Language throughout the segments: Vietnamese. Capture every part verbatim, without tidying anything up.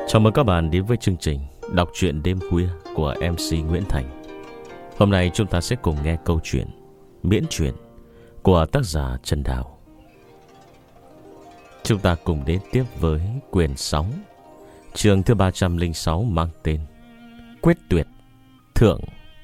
Chào mừng các bạn đến với chương trình Đọc truyện đêm khuya của em xê Nguyễn Thành. Hôm nay chúng ta sẽ cùng nghe câu chuyện Miễn truyện của tác giả Trần Đào. Chúng ta cùng đến tiếp với quyển sáu, chương thứ ba trăm lẻ sáu mang tên Quyết tuyệt thượng.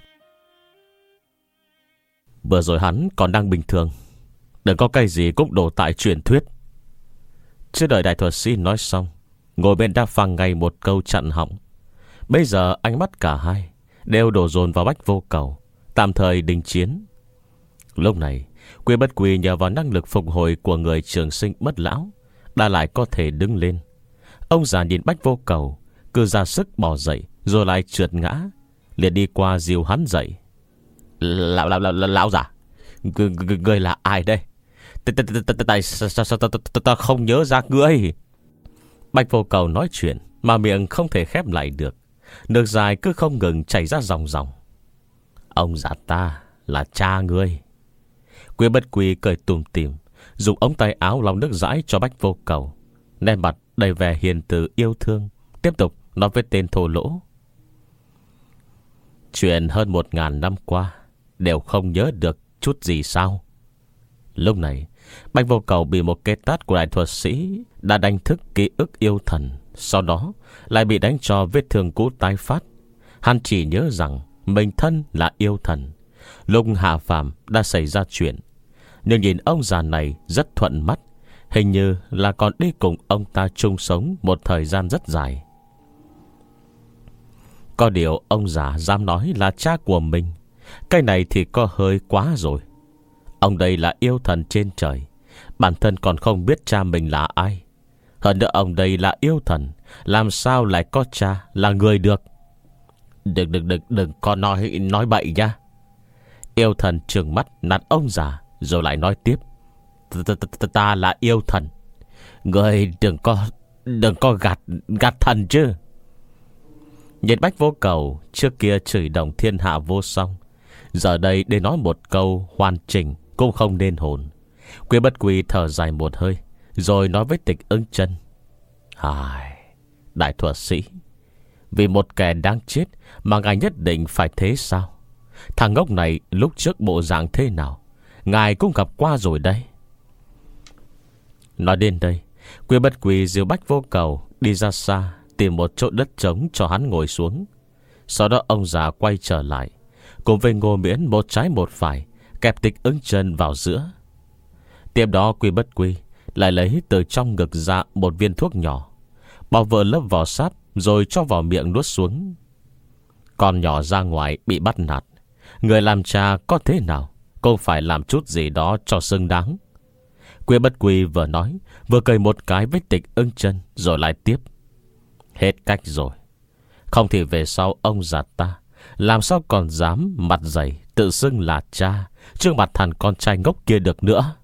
Vừa rồi hắn còn đang bình thường, đừng có cái gì cũng đổ tại truyền thuyết. Chưa đợi đại thuật sĩ nói xong, ngồi bên đa phang ngay một câu chặn họng. Bây giờ ánh mắt cả hai đều đổ dồn vào Bách Vô Cầu, tạm thời đình chiến. Lúc này Quy Bất Quy nhờ vào năng lực phục hồi của người trường sinh bất lão đã lại có thể đứng lên. Ông già nhìn Bách Vô Cầu, cứ ra sức bò dậy rồi lại trượt ngã, liền đi qua dìu hắn dậy. Lão lão lão lão già, người là ai đây? Tại sao ta không nhớ ra ngươi? Bách Vô Cầu nói chuyện mà miệng không thể khép lại được, nước dài cứ không ngừng chảy ra ròng ròng. Ông già ta là cha ngươi. Quy Bất Quy cười tủm tỉm, dùng ống tay áo lau nước dãi cho Bách Vô Cầu, nét mặt đầy vẻ hiền từ yêu thương, tiếp tục nói với tên thô lỗ. Chuyện hơn một ngàn năm qua đều không nhớ được chút gì sao? Lúc này Bách Vô Cầu bị một cái tát của đại thuật sĩ đã đánh thức ký ức yêu thần, sau đó lại bị đánh cho vết thương cũ tái phát. Hắn chỉ nhớ rằng mình thân là yêu thần, lúc hạ phàm đã xảy ra chuyện. Nhưng nhìn ông già này rất thuận mắt, hình như là còn đi cùng ông ta chung sống một thời gian rất dài. Có điều ông già dám nói là cha của mình, cái này thì có hơi quá rồi. Ông đây là yêu thần trên trời, bản thân còn không biết cha mình là ai. Hơn nữa ông đây là yêu thần, làm sao lại có cha là người được? Đừng đừng đừng đừng có nói nói bậy nha. Yêu thần trừng mắt nạt ông già rồi lại nói tiếp. Ta là yêu thần, người đừng có đừng có gạt gạt thần chứ. Nhìn Bách Vô Cầu trước kia chửi đồng thiên hạ vô song, giờ đây để nói một câu hoàn chỉnh cũng không nên hồn. Quy Bất Quy thở dài một hơi rồi nói với Tịch Ưng Chân. Hài, đại thuật sĩ, vì một kẻ đáng chết mà ngài nhất định phải thế sao? Thằng ngốc này lúc trước bộ dạng thế nào ngài cũng gặp qua rồi đây. Nói đến đây, Quy Bất Quy dìu Bách Vô Cầu đi ra xa, tìm một chỗ đất trống cho hắn ngồi xuống. Sau đó ông già quay trở lại, cùng với Ngô Miễn một trái một phải, kẹp Tịch Ưng Chân vào giữa. Tiếp đó Quy Bất Quy lại lấy từ trong ngực ra một viên thuốc nhỏ, bao vỡ lớp vỏ sáp rồi cho vào miệng nuốt xuống. Con nhỏ ra ngoài bị bắt nạt, người làm cha có thế nào cũng phải làm chút gì đó cho xứng đáng. Quy Bất Quy vừa nói vừa cười một cái với Tịch Ưng Chân rồi lại tiếp. Hết cách rồi, không thì về sau ông già ta làm sao còn dám mặt dày tự xưng là cha trước mặt thằng con trai ngốc kia được nữa.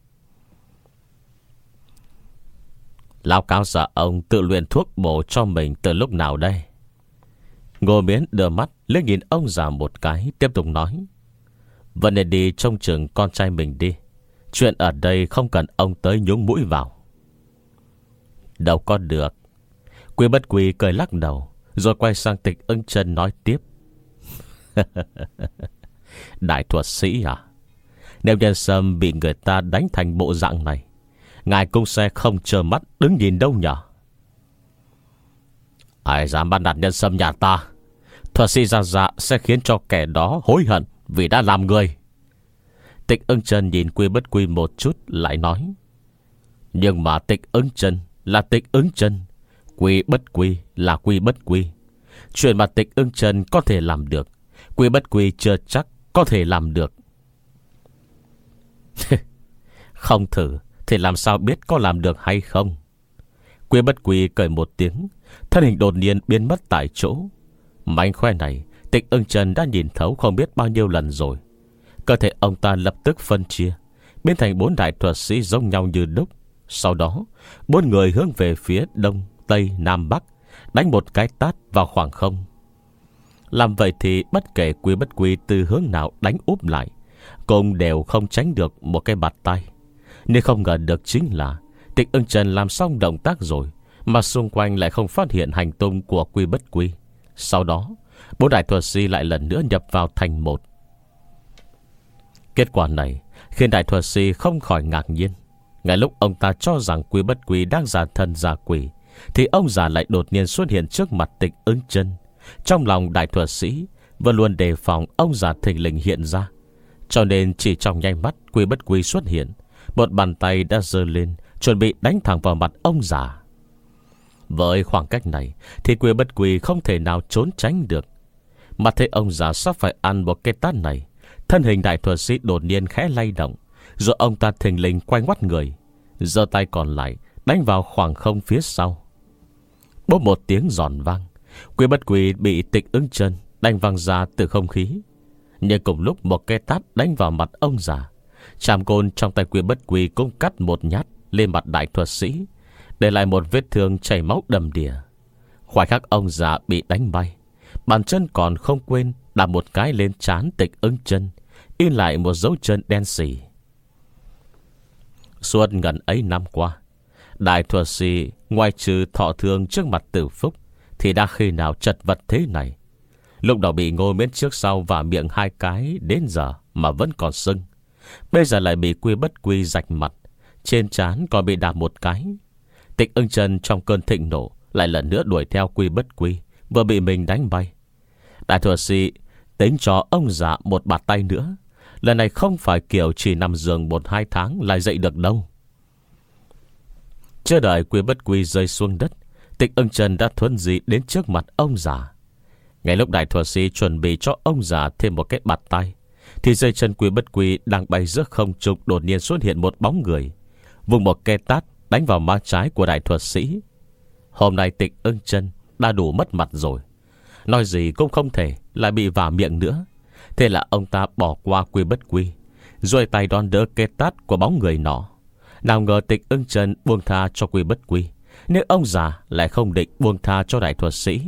Lão cáo giả ông tự luyện thuốc bổ cho mình từ lúc nào đây? Ngô Miễn đưa mắt liếc nhìn ông già một cái, tiếp tục nói. Vẫn nên đi trông chừng con trai mình đi, chuyện ở đây không cần ông tới nhúng mũi vào. Đâu có được. Quy Bất Quy cười lắc đầu rồi quay sang Tịch Ưng Chân nói tiếp. Đại thuật sĩ à, nếu Nhân Sâm bị người ta đánh thành bộ dạng này, ngài cũng sẽ không trơ mắt đứng nhìn đâu nhỉ? Ai dám bắt nạt Nhân Sâm nhà ta, thuật sĩ Gia Dạ sẽ khiến cho kẻ đó hối hận vì đã làm người. Tịch Ưng Chân nhìn Quy Bất Quy một chút lại nói. Nhưng mà Tịch Ưng Chân là Tịch Ưng Chân, Quy Bất Quy là Quy Bất Quy. Chuyện mà Tịch Ưng Chân có thể làm được, Quy Bất Quy chưa chắc có thể làm được. Không thử thì làm sao biết có làm được hay không? Quy Bất Quy cười một tiếng, thân hình đột nhiên biến mất tại chỗ. Mánh khóe này Tịch Ưng Chân đã nhìn thấu không biết bao nhiêu lần rồi. Cơ thể ông ta lập tức phân chia, biến thành bốn đại thuật sĩ giống nhau như đúc. Sau đó bốn người hướng về phía đông, tây, nam, bắc, đánh một cái tát vào khoảng không. Làm vậy thì bất kể Quy Bất Quy từ hướng nào đánh úp lại, cũng đều không tránh được một cái bạt tay. Nhưng không ngờ được chính là Tịch Ưng Chân làm xong động tác rồi mà xung quanh lại không phát hiện hành tung của Quy Bất Quy. Sau đó bốn đại thuật sĩ lại lần nữa nhập vào thành một. Kết quả này khiến đại thuật sĩ không khỏi ngạc nhiên. Ngay lúc ông ta cho rằng Quy Bất Quy đang giả thân giả quỷ, thì ông già lại đột nhiên xuất hiện trước mặt Tịch Ưng Chân. Trong lòng đại thuật sĩ vẫn luôn đề phòng ông già thình lình hiện ra, cho nên chỉ trong nháy mắt Quy Bất Quy xuất hiện, một bàn tay đã giơ lên, chuẩn bị đánh thẳng vào mặt ông già. Với khoảng cách này thì Quy Bất Quy không thể nào trốn tránh được. Mà thấy ông già sắp phải ăn một cái tát này, thân hình đại thuật sĩ đột nhiên khẽ lay động, rồi ông ta thình lình quay ngoắt người, giơ tay còn lại đánh vào khoảng không phía sau. Bốp một tiếng giòn vang, Quy Bất Quy bị Tịch Ưng Chân đánh văng ra từ không khí. Nhưng cùng lúc một cái tát đánh vào mặt ông già, trảm côn trong tay Quy Bất Quy cũng cắt một nhát lên mặt đại thuật sĩ, để lại một vết thương chảy máu đầm đìa. Khoảnh khắc ông già bị đánh bay, bàn chân còn không quên đạp một cái lên trán Tịch Ưng Chân, in lại một dấu chân đen sì. Suốt ngần ấy năm qua, đại thuật sĩ ngoài trừ thọ thương trước mặt Tử Phúc thì đã khi nào chật vật thế này. Lúc đầu bị Ngô Miễn trước sau và miệng hai cái đến giờ mà vẫn còn sưng, bây giờ lại bị Quy Bất Quy rạch mặt, trên trán còn bị đạp một cái. Tịch Ưng Chân trong cơn thịnh nộ lại lần nữa đuổi theo Quy Bất Quy vừa bị mình đánh bay. Đại thuật sĩ tính cho ông già một bạt tay nữa. Lần này không phải kiểu chỉ nằm giường một hai tháng lại dậy được đâu. Chưa đợi Quy Bất Quy rơi xuống đất, Tịch Ưng Chân đã thuần di đến trước mặt ông già. Ngay lúc đại thuật sĩ chuẩn bị cho ông già thêm một cái bạt tay, thì dây chân Quy Bất Quy đang bay giữa không trung đột nhiên xuất hiện một bóng người, vùng một cái tát đánh vào má trái của đại thuật sĩ. Hôm nay Tịch Ưng Chân đã đủ mất mặt rồi, nói gì cũng không thể lại bị vả miệng nữa. Thế là ông ta bỏ qua Quy Bất Quy, duỗi tay đón đỡ cái tát của bóng người nọ. Nào ngờ Tịch Ưng Chân buông tha cho Quy Bất Quy, nhưng ông già lại không định buông tha cho đại thuật sĩ.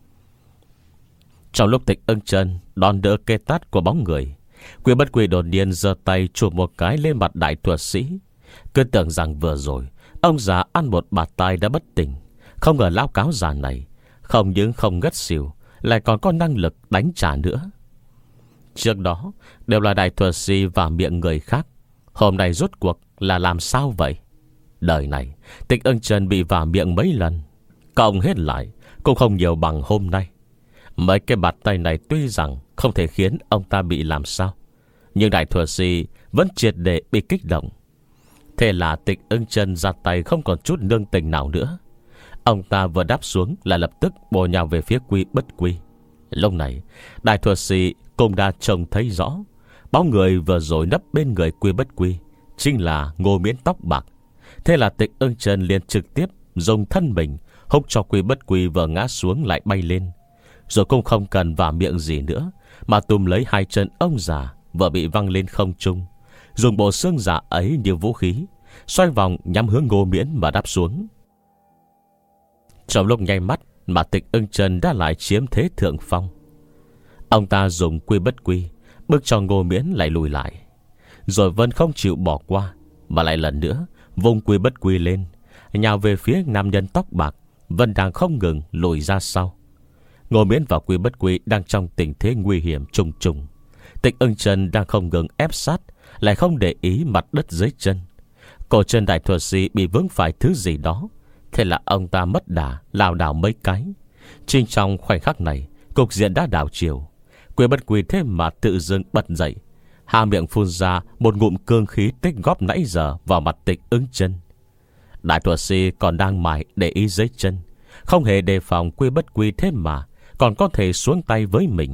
Trong lúc Tịch Ưng Chân đón đỡ cái tát của bóng người, Quy Bất Quy đột nhiên giơ tay chụp một cái lên mặt đại thuật sĩ. Cứ tưởng rằng vừa rồi ông già ăn một bạt tai đã bất tỉnh, không ngờ lão cáo già này không những không ngất xỉu, lại còn có năng lực đánh trả nữa. Trước đó đều là đại thuật sĩ và miệng người khác, hôm nay rốt cuộc là làm sao vậy? Đời này Tịch Ưng Chân bị vả miệng mấy lần, cộng hết lại cũng không nhiều bằng hôm nay. Mấy cái bạt tay này tuy rằng không thể khiến ông ta bị làm sao, nhưng đại thuật sĩ vẫn triệt để bị kích động. Thế là Tịch Ưng Chân ra tay không còn chút nương tình nào nữa. Ông ta vừa đáp xuống là lập tức bổ nhào về phía Quy Bất Quy. Lúc này đại thuật sĩ cũng đã trông thấy rõ bóng người vừa rồi nấp bên người Quy Bất Quy chính là Ngô Miễn tóc bạc. Thế là Tịch Ưng Chân liền trực tiếp dùng thân mình húc cho Quy Bất Quy vừa ngã xuống lại bay lên, rồi cũng không cần vả miệng gì nữa, mà túm lấy hai chân ông già vừa bị văng lên không trung, dùng bộ xương già ấy như vũ khí, xoay vòng nhắm hướng Ngô Miễn mà đáp xuống. Trong lúc nháy mắt mà Tịch Ưng Chân đã lại chiếm thế thượng phong. Ông ta dùng Quy Bất Quy bước cho Ngô Miễn lại lùi lại, rồi vẫn không chịu bỏ qua, mà lại lần nữa vung Quy Bất Quy lên, nhào về phía nam nhân tóc bạc vẫn đang không ngừng lùi ra sau. Ngô Miễn và Quy Bất Quy đang trong tình thế nguy hiểm trùng trùng. Tịch Ưng Chân đang không ngừng ép sát, lại không để ý mặt đất dưới chân. Cổ chân đại thuật sĩ bị vướng phải thứ gì đó, thế là ông ta mất đà lảo đảo mấy cái. Chính trong khoảnh khắc này, cục diện đã đảo chiều. Quy Bất Quy thế mà tự dưng bật dậy, hà miệng phun ra một ngụm cương khí tích góp nãy giờ vào mặt Tịch Ưng Chân. Đại thuật sĩ còn đang mải để ý dưới chân, không hề đề phòng Quy Bất Quy thế mà còn có thể xuống tay với mình.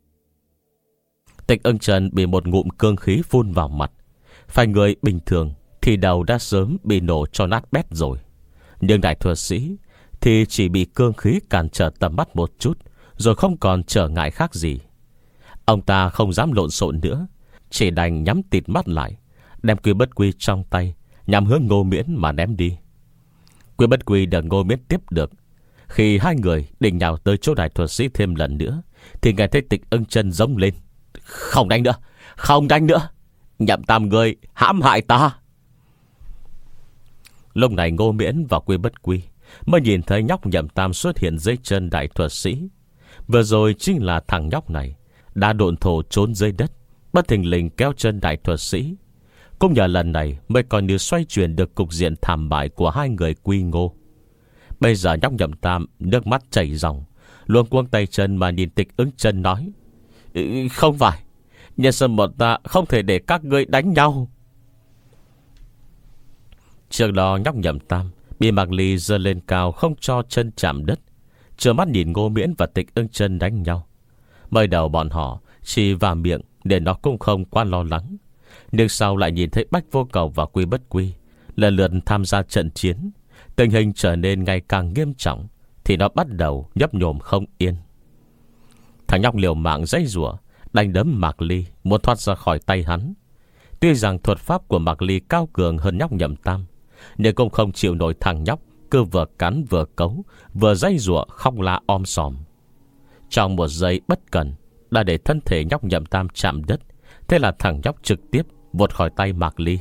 Tịch Ưng Chân bị một ngụm cương khí phun vào mặt. Phải người bình thường thì đầu đã sớm bị nổ cho nát bét rồi, nhưng đại thuật sĩ thì chỉ bị cương khí cản trở tầm mắt một chút, rồi không còn trở ngại khác gì. Ông ta không dám lộn xộn nữa, chỉ đành nhắm tịt mắt lại, đem Quy Bất Quy trong tay nhắm hướng Ngô Miễn mà ném đi. Quy Bất Quy được Ngô Miễn tiếp được. Khi hai người định nhào tới chỗ đại thuật sĩ thêm lần nữa, thì nghe thấy Tịch Ưng Chân giống lên: "Không đánh nữa, không đánh nữa, Nhậm Tam người hãm hại ta." Lúc này Ngô Miễn và Quy Bất Quy mới nhìn thấy nhóc Nhậm Tam xuất hiện dưới chân đại thuật sĩ. Vừa rồi chính là thằng nhóc này đã độn thổ trốn dưới đất, bất thình lình kéo chân đại thuật sĩ. Cũng nhờ lần này mới coi như xoay chuyển được cục diện thảm bại của hai người Quy Ngô. Bây giờ nhóc Nhậm Tam nước mắt chảy ròng, luống cuống tay chân mà nhìn Tịch Ưng Chân nói: Không phải, Nhân Sâm bọn ta không thể để các ngươi đánh nhau. Trước đó nhóc Nhậm Tam bị Mạc Ly giơ lên cao không cho chân chạm đất, trơ mắt nhìn Ngô Miễn và Tịch Ưng Chân đánh nhau. Mới đầu bọn họ chỉ vào miệng để nó cũng không quá lo lắng, nhưng sau lại nhìn thấy Bách Vô Cầu và Quy Bất Quy lần lượt tham gia trận chiến, tình hình trở nên ngày càng nghiêm trọng, thì nó bắt đầu nhấp nhổm không yên. Thằng nhóc liều mạng giãy giụa đánh đấm Mạc Ly muốn thoát ra khỏi tay hắn. Tuy rằng thuật pháp của Mạc Ly cao cường hơn nhóc Nhậm Tam, nhưng cũng không chịu nổi thằng nhóc cứ vừa cắn vừa cấu, vừa giãy giụa khóc la om sòm. Trong một giây bất cẩn đã để thân thể nhóc Nhậm Tam chạm đất. Thế là thằng nhóc trực tiếp vụt khỏi tay Mạc Ly.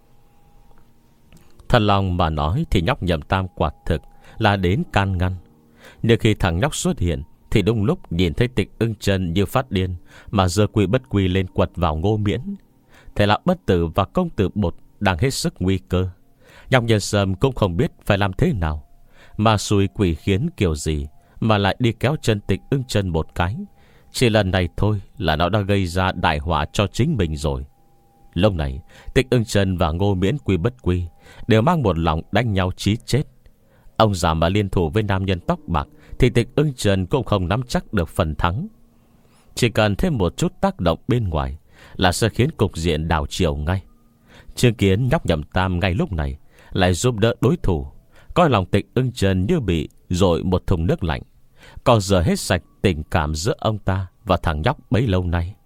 Thật lòng mà nói thì nhóc Nhậm Tam quả thực là đến can ngăn. Nhưng khi thằng nhóc xuất hiện thì đúng lúc nhìn thấy Tịch Ưng Chân như phát điên mà giơ Quy Bất Quy lên quật vào Ngô Miễn. Thế là Bất Tử và Công Tử Bột đang hết sức nguy cơ. Nhóc Nhân Sâm cũng không biết phải làm thế nào, mà xui quỷ khiến kiểu gì mà lại đi kéo chân Tịch Ưng Chân một cái. Chỉ lần này thôi là nó đã gây ra đại họa cho chính mình rồi. Lúc này Tịch Ưng Chân và Ngô Miễn Quy Bất Quy đều mang một lòng đánh nhau chí chết. Ông già mà liên thủ với nam nhân tóc bạc thì Tịch Ưng Chân cũng không nắm chắc được phần thắng. Chỉ cần thêm một chút tác động bên ngoài là sẽ khiến cục diện đảo chiều ngay. Chứng kiến nhóc Nhậm Tam ngay lúc này lại giúp đỡ đối thủ, coi lòng Tịch Ưng Chân như bị dội một thùng nước lạnh, còn giờ hết sạch tình cảm giữa ông ta và thằng nhóc bấy lâu nay.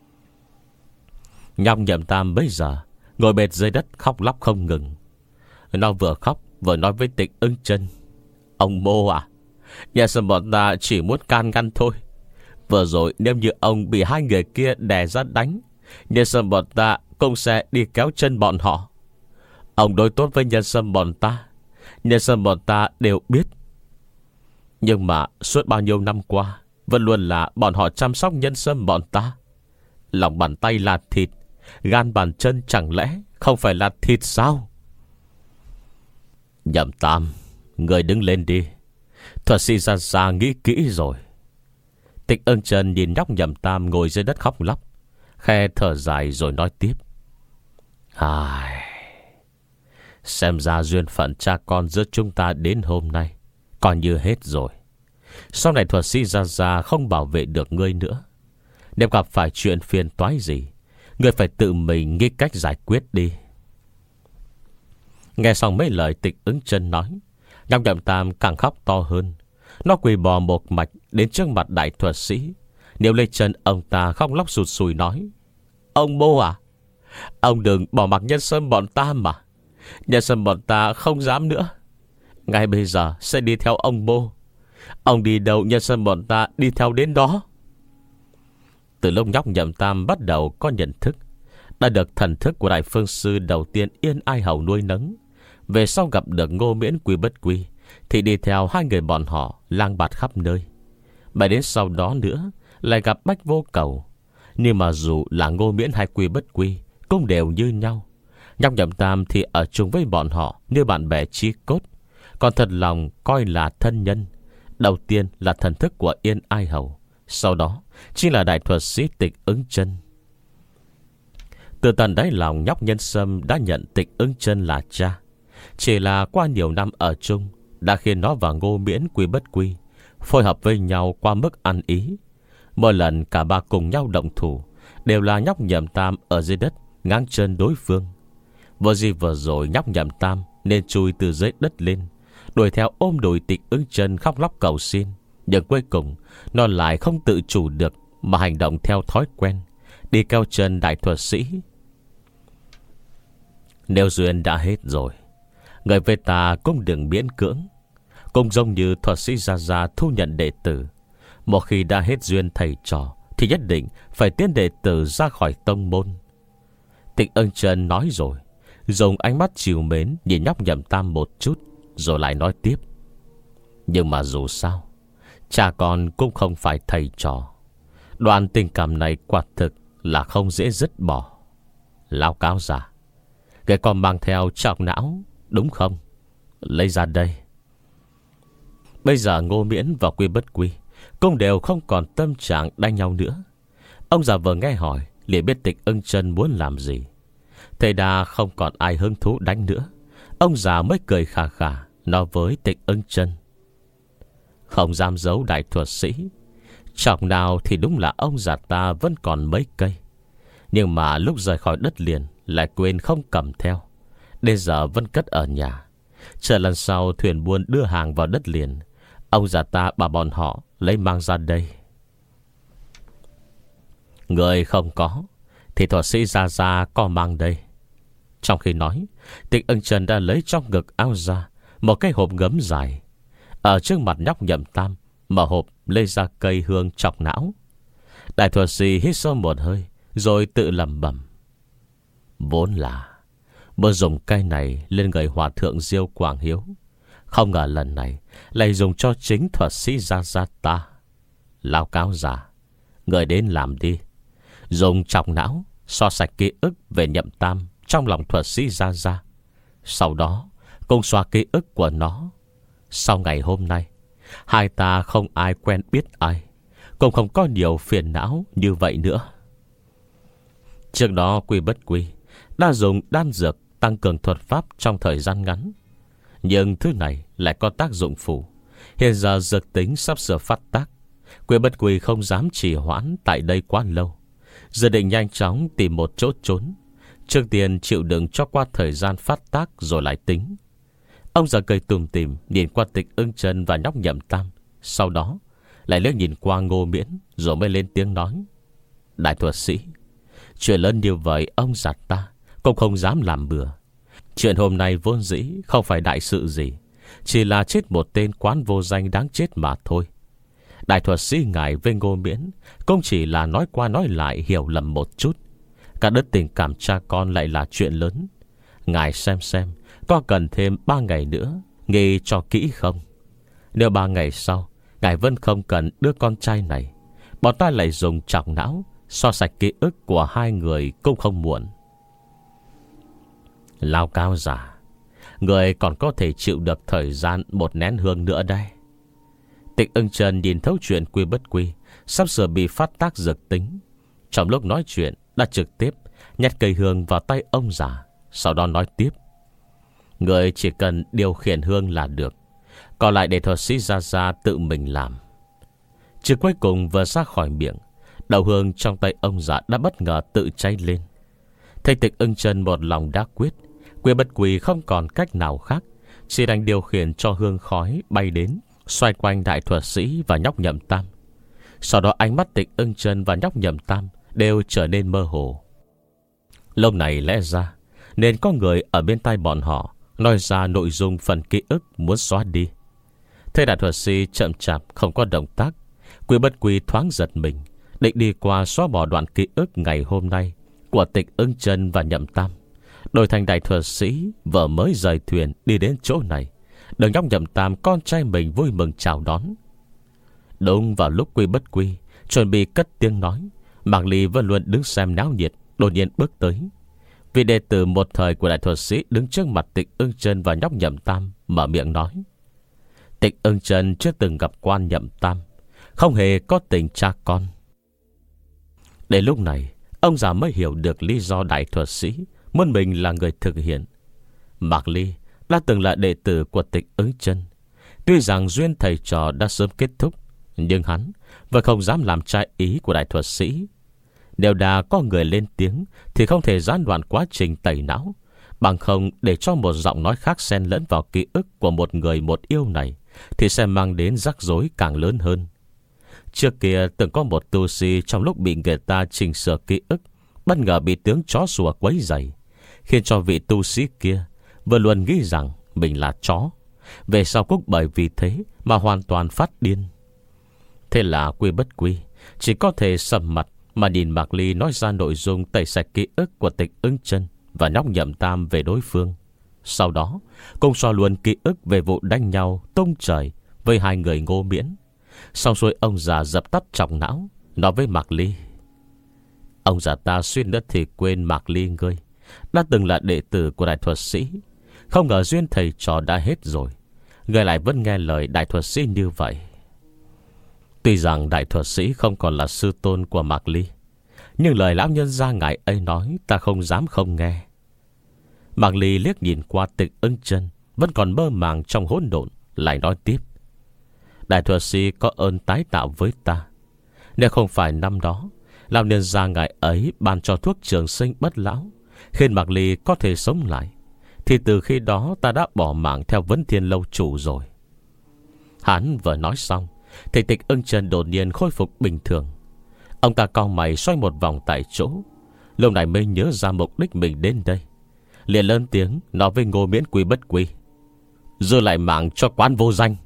Nhóc Nhậm Tam bây giờ ngồi bệt dưới đất khóc lóc không ngừng. Nó vừa khóc vừa nói với Tịch Ưng Chân: Ông Mô à, nhà sâm bọn ta chỉ muốn can ngăn thôi. Vừa rồi nếu như ông bị hai người kia đè ra đánh, nhà sâm bọn ta cũng sẽ đi kéo chân bọn họ. Ông đối tốt với nhân sâm bọn ta, nhân sâm bọn ta đều biết. Nhưng mà suốt bao nhiêu năm qua vẫn luôn là bọn họ chăm sóc nhân sâm bọn ta. Lòng bàn tay là thịt, gan bàn chân chẳng lẽ không phải là thịt sao? Nhậm Tam, người đứng lên đi. Thuật sĩ ra xa nghĩ kỹ rồi. Tịch Ưng Chân nhìn nhóc Nhậm Tam ngồi dưới đất khóc lóc, khe thở dài rồi nói tiếp: Ai... Xem ra duyên phận cha con giữa chúng ta đến hôm nay coi như hết rồi. Sau này thuật sĩ ra ra không bảo vệ được ngươi nữa. Nếu gặp phải chuyện phiền toái gì, ngươi phải tự mình nghĩ cách giải quyết đi. Nghe xong mấy lời Tịch Ưng Chân nói, nhóc Nhậm Tam càng khóc to hơn. Nó quỳ bò một mạch đến trước mặt đại thuật sĩ, níu lấy chân ông ta khóc lóc sụt sùi nói: Ông Mô à, ông đừng bỏ mặc nhân sâm bọn ta mà. Nhân sâm bọn ta không dám nữa. Ngay bây giờ sẽ đi theo ông Mô. Ông đi đâu nhân sâm bọn ta đi theo đến đó. Từ lúc nhóc Nhậm Tam bắt đầu có nhận thức, đã được thần thức của Đại Phương Sư đầu tiên Yên Ai Hầu nuôi nấng, về sau gặp được Ngô Miễn Quy Bất Quy thì đi theo hai người bọn họ lang bạt khắp nơi. Mà đến sau đó nữa lại gặp Bách Vô Cầu. Nhưng mà dù là Ngô Miễn hay Quy Bất Quy cũng đều như nhau. Nhóc Nhậm Tam thì ở chung với bọn họ như bạn bè chí cốt, còn thật lòng coi là thân nhân. Đầu tiên là thần thức của Yên Ai Hầu, sau đó chính là đại thuật sĩ Tịch Ưng Chân. Từ tận đáy lòng nhóc Nhân Sâm đã nhận Tịch Ưng Chân là cha. Chỉ là qua nhiều năm ở chung đã khiến nó và Ngô Miễn Quy Bất Quy phối hợp với nhau qua mức ăn ý. Mỗi lần cả ba cùng nhau động thủ đều là nhóc Nhậm Tam ở dưới đất ngang chân đối phương. Vừa gì vừa rồi nhóc Nhậm Tam nên chui từ dưới đất lên, đuổi theo ôm đùi Tịch Ưng Chân khóc lóc cầu xin. Nhưng cuối cùng nó lại không tự chủ được mà hành động theo thói quen, đi kéo chân đại thuật sĩ. Nếu duyên đã hết rồi, người với ta cũng đừng miễn cưỡng. Cũng giống như thuật sĩ Gia Gia thu nhận đệ tử, một khi đã hết duyên thầy trò thì nhất định phải tiến đệ tử ra khỏi tông môn. Tịch Ưng Chân nói rồi, dùng ánh mắt trìu mến nhìn nhóc Nhậm Tam một chút, rồi lại nói tiếp: Nhưng mà dù sao, cha con cũng không phải thầy trò. Đoạn tình cảm này quả thực là không dễ dứt bỏ. Lão cáo già, người còn mang theo trọng não đúng không? Lấy ra đây. Bây giờ Ngô Miễn và Quy Bất Quy cũng đều không còn tâm trạng đánh nhau nữa. Ông già vừa nghe hỏi liền biết Tịch Ưng Chân muốn làm gì. Thầy đa không còn ai hứng thú đánh nữa. Ông già mới cười khà khà nói với Tịch Ưng Chân: không dám giấu đại thuật sĩ, trọng nào thì đúng là ông già ta vẫn còn mấy cây. Nhưng mà lúc rời khỏi đất liền lại quên không cầm theo, đến giờ vẫn cất ở nhà. Chờ lần sau thuyền buôn đưa hàng vào đất liền, ông già ta bảo bọn họ lấy mang ra đây. Người không có thì thuật sĩ ra ra có mang đây. Trong khi nói, Tịch Ưng Chân đã lấy trong ngực áo ra một cái hộp gấm dài. Ở trước mặt nhóc Nhậm Tam, mở hộp lấy ra cây hương chọc não. Đại thuật sĩ hít sâu một hơi rồi tự lẩm bẩm: vốn là muốn dùng cây này lên người hòa thượng Diêu Quảng Hiếu, không ngờ lần này lại dùng cho chính thuật sĩ Gia Gia ta. Lão cáo già, người đến làm đi. Dùng chọc não so sạch ký ức về Nhậm Tam trong lòng thuật sĩ Gia Gia, sau đó cùng xóa ký ức của nó. Sau ngày hôm nay, hai ta không ai quen biết ai, cũng không có nhiều phiền não như vậy nữa. Trước đó Quy Bất Quy đã dùng đan dược tăng cường thuật pháp trong thời gian ngắn, nhưng thứ này lại có tác dụng phụ. Hiện giờ dược tính sắp sửa phát tác, Quy Bất Quy không dám trì hoãn tại đây quá lâu, dự định nhanh chóng tìm một chỗ trốn, trước tiên chịu đựng cho qua thời gian phát tác rồi lại tính. Ông già cười tùm tìm nhìn qua Tịch Ưng Chân và nhóc Nhậm Tam, sau đó lại liếc nhìn qua Ngô Miễn, rồi mới lên tiếng nói: đại thuật sĩ, chuyện lớn như vậy ông già ta cũng không dám làm bừa. Chuyện hôm nay vốn dĩ không phải đại sự gì, chỉ là chết một tên quán vô danh đáng chết mà thôi. Đại thuật sĩ ngài với Ngô Miễn cũng chỉ là nói qua nói lại hiểu lầm một chút. Cả đất tình cảm cha con lại là chuyện lớn. Ngài xem xem có cần thêm ba ngày nữa nghĩ cho kỹ không. Nếu ba ngày sau ngài vẫn không cần đứa con trai này, bọn ta lại dùng chọc não so sạch ký ức của hai người cũng không muộn. Lao cao già, người còn có thể chịu được thời gian một nén hương nữa đây. Tịch Ưng Chân nhìn thấu chuyện Quy Bất Quy sắp sửa bị phát tác dược tính, trong lúc nói chuyện đã trực tiếp nhét cây hương vào tay ông già, sau đó nói tiếp: người chỉ cần điều khiển hương là được, còn lại để thuật sĩ Gia Gia tự mình làm. Chữ cuối cùng vừa ra khỏi miệng, đầu hương trong tay ông già đã bất ngờ tự cháy lên. Thấy Tịch Ưng Chân một lòng đã quyết, Quy Bất Quy không còn cách nào khác, chỉ đành điều khiển cho hương khói bay đến, xoay quanh đại thuật sĩ và nhóc Nhậm Tam. Sau đó ánh mắt Tịch Ưng Chân và nhóc Nhậm Tam đều trở nên mơ hồ. Lúc này lẽ ra nên có người ở bên tai bọn họ nói ra nội dung phần ký ức muốn xóa đi. Thế đại thuật sĩ chậm chạp không có động tác, Quy Bất Quy thoáng giật mình, định đi qua xóa bỏ đoạn ký ức ngày hôm nay của Tịch Ưng Chân và Nhậm Tam, đổi thành đại thuật sĩ vừa mới rời thuyền đi đến chỗ này, đừng nhóc Nhậm Tam con trai mình vui mừng chào đón. Đúng vào lúc Quy Bất Quy chuẩn bị cất tiếng nói, Mạc Ly vẫn luôn đứng xem náo nhiệt đột nhiên bước tới. Vị đệ tử một thời của đại thuật sĩ đứng trước mặt Tịch Ưng Chân và nhóc Nhậm Tam mở miệng nói: Tịch Ưng Chân chưa từng gặp quan Nhậm Tam, không hề có tình cha con. Đến lúc này ông già mới hiểu được lý do đại thuật sĩ muốn mình là người thực hiện. Mạc Ly đã từng là đệ tử của Tịch Ưng Chân. Tuy rằng duyên thầy trò đã sớm kết thúc, nhưng hắn vẫn không dám làm trái ý của đại thuật sĩ. Nếu đã có người lên tiếng thì không thể gián đoạn quá trình tẩy não, bằng không để cho một giọng nói khác xen lẫn vào ký ức của một người một yêu này thì sẽ mang đến rắc rối càng lớn hơn. Trước kia từng có một tu sĩ trong lúc bị người ta chỉnh sửa ký ức bất ngờ bị tiếng chó sủa quấy rầy, khiến cho vị tu sĩ kia vừa luôn nghĩ rằng mình là chó, về sau cũng bởi vì thế mà hoàn toàn phát điên. Thế là Quy Bất Quy chỉ có thể sầm mặt mà nhìn Mạc Ly nói ra nội dung tẩy sạch ký ức của Tịch Ưng Chân và nhóc Nhậm Tam về đối phương. Sau đó cùng so luôn ký ức về vụ đánh nhau tung trời với hai người Ngô Miễn. Xong xuôi ông già dập tắt trọng não, nói với Mạc Ly: Ông già ta suýt nữa thì quên Mạc Ly ngươi đã từng là đệ tử của đại thuật sĩ. Không ngờ duyên thầy trò đã hết rồi, ngươi lại vẫn nghe lời đại thuật sĩ như vậy. Tuy rằng đại thuật sĩ không còn là sư tôn của Mạc Ly, nhưng lời lão nhân gia ngài ấy nói ta không dám không nghe. Mạc Ly liếc nhìn qua Tịch Ưng Chân vẫn còn mơ màng trong hỗn độn, lại nói tiếp: Đại thuật sĩ có ơn tái tạo với ta. Nếu không phải năm đó lão nhân gia ngài ấy ban cho thuốc trường sinh bất lão, khiến Mạc Ly có thể sống lại, thì từ khi đó ta đã bỏ mạng theo Vấn Thiên lâu chủ rồi. Hắn vừa nói xong thì Tịch Ưng Chân đột nhiên khôi phục bình thường. Ông ta cau mày xoay một vòng tại chỗ, lúc này mới nhớ ra mục đích mình đến đây, liền lớn tiếng nói với Ngô Miễn quy bất quy: Dư lại mạng cho quán vô danh.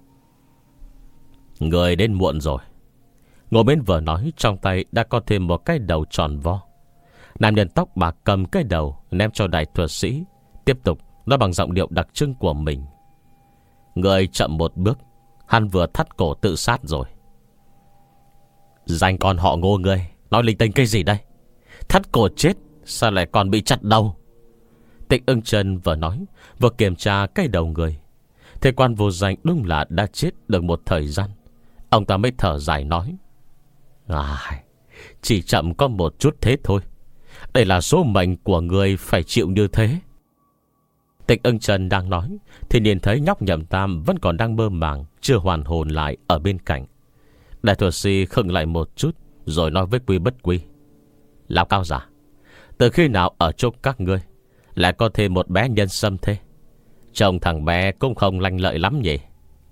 Người đến muộn rồi. Ngô Miễn vừa nói, trong tay đã có thêm một cái đầu tròn vo. Nam nhân tóc bạc cầm cái đầu ném cho đại thuật sĩ, tiếp tục nói bằng giọng điệu đặc trưng của mình: Người chậm một bước, hắn vừa thắt cổ tự sát rồi. Danh con họ Ngô ngươi nói linh tinh cái gì đây? Thắt cổ chết sao lại còn bị chặt đầu? Tịch Ưng Chân vừa nói vừa kiểm tra cái đầu người. Thế quan vô danh đúng là đã chết được một thời gian. Ông ta mới thở dài nói: À, chỉ chậm có một chút thế thôi. Đây là số mệnh của người phải chịu như thế. Tịch Ưng Chân đang nói thì nhìn thấy nhóc Nhậm Tam vẫn còn đang mơ màng, chưa hoàn hồn lại ở bên cạnh. Đại thuật sĩ khựng lại một chút, rồi nói với Quy bất quy: Lão cao giả, từ khi nào ở chỗ các ngươi lại có thêm một bé nhân sâm thế? Trông thằng bé cũng không lanh lợi lắm nhỉ?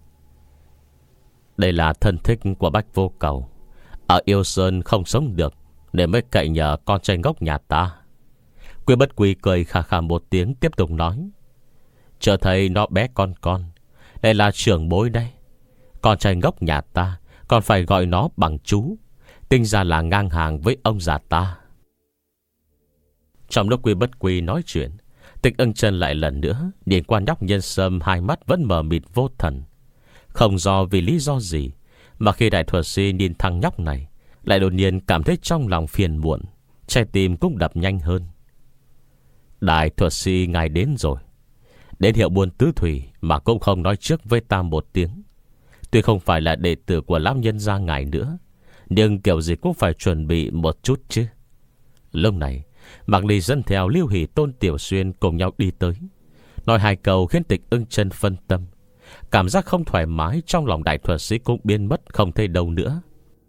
Đây là thân thích của Bách Vô Cầu, ở Yêu Sơn không sống được nên mới cậy nhờ con trai ngốc nhà ta. Quy bất quy cười khà khà một tiếng, tiếp tục nói: Chờ thấy nó bé con con, đây là trưởng bối đây. Con trai ngốc nhà ta còn phải gọi nó bằng chú, tính ra là ngang hàng với ông già ta. Trong lúc Quy bất quy nói chuyện, Tịch Ưng Chân lại lần nữa nhìn qua nhóc nhân sâm, hai mắt vẫn mờ mịt vô thần. Không do vì lý do gì mà khi đại thuật sĩ nhìn thằng nhóc này, lại đột nhiên cảm thấy trong lòng phiền muộn, trái tim cũng đập nhanh hơn. Đại thuật sĩ ngài đến rồi. Đến hiệu buôn tứ thủy mà cũng không nói trước với ta một tiếng. Tuy không phải là đệ tử của lão nhân gia ngài nữa, nhưng kiểu gì cũng phải chuẩn bị một chút chứ. Lúc này Mạc Ly dẫn theo Lưu Hỷ, Tôn Tiểu Xuyên cùng nhau đi tới, nói hai câu khiến Tịch Ưng Chân phân tâm. Cảm giác không thoải mái trong lòng đại thuật sĩ cũng biến mất không thấy đâu nữa.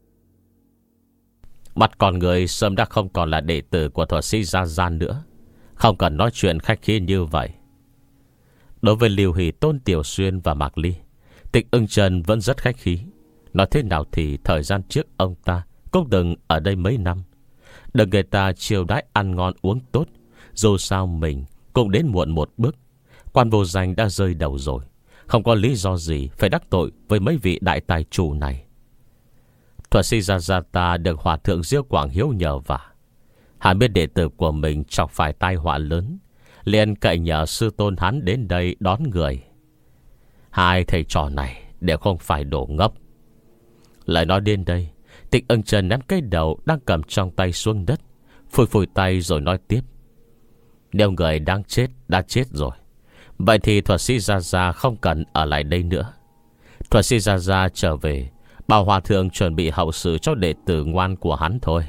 Mặt con người sớm đã không còn là đệ tử của thuật sĩ Gia Gian nữa, không cần nói chuyện khách khí như vậy. Đối với Lưu Hỷ, Tôn Tiểu Xuyên và Mạc Ly, Tịch Ưng Chân vẫn rất khách khí. Nói thế nào thì thời gian trước ông ta cũng từng ở đây mấy năm, được người ta chiêu đãi ăn ngon uống tốt. Dù sao mình cũng đến muộn một bước. Quan vô danh đã rơi đầu rồi, không có lý do gì phải đắc tội với mấy vị đại tài chủ này. Thuật sĩ Gia Gia ta được Hòa thượng Diêu Quảng Hiếu nhờ vả. Hắn biết đệ tử của mình chọc phải tai họa lớn, liền cậy nhờ sư tôn hắn đến đây đón người. Hai thầy trò này đều không phải đồ ngốc. Lại nói đến đây, Tịch Ưng Chân ném cái đầu đang cầm trong tay xuống đất, phủi phủi tay rồi nói tiếp: Nếu người đang chết đã chết rồi, vậy thì thuật sĩ Gia Gia không cần ở lại đây nữa. Thuật sĩ Gia Gia trở về, bảo hòa thượng chuẩn bị hậu sự cho đệ tử ngoan của hắn thôi.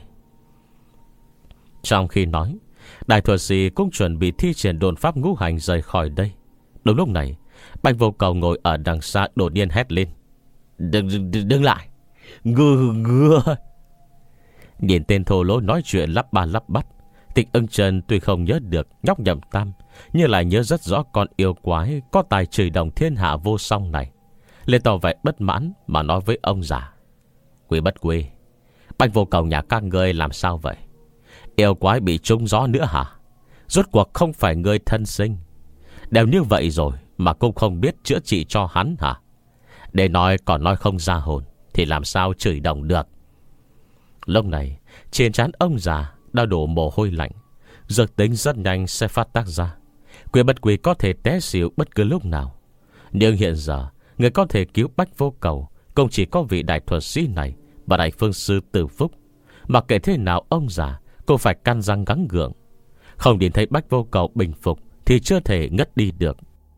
Trong khi nói, đại thuật sĩ cũng chuẩn bị thi triển đồn pháp ngũ hành rời khỏi đây. Đúng lúc này, Bạch Vô Cầu ngồi ở đằng xa đột nhiên hét lên: Đừng, đừng, đừng lại! Ngư ngư! Nhìn tên thô lỗ nói chuyện lắp ba lắp bắp, Tịch Ưng Chân tuy không nhớ được nhóc Nhậm Tam, nhưng lại nhớ rất rõ con yêu quái có tài chửi đồng thiên hạ vô song này. Lên tỏ vẻ bất mãn mà nói với ông già: Quy bất quy, Bạch Vô Cầu nhà các ngươi làm sao vậy? Yêu quái bị trúng gió nữa hả? Rốt cuộc không phải ngươi thân sinh, đều như vậy rồi mà cũng không biết chữa trị cho hắn hả? Để nói còn nói không ra hồn thì làm sao chửi đồng được. Lúc này trên trán ông già đã đổ mồ hôi lạnh, dược tính rất nhanh sẽ phát tác ra. Quy bất quy có thể té xỉu bất cứ lúc nào. Nhưng hiện giờ Người có thể cứu Bách Vô Cầu cũng chỉ có vị đại thuật sĩ này và đại phương sư Từ Phúc. Mặc kệ thế nào ông già cũng phải căn răng gắng gượng. Không nhìn thấy Bách Vô Cầu bình phục thì chưa thể ngất đi được.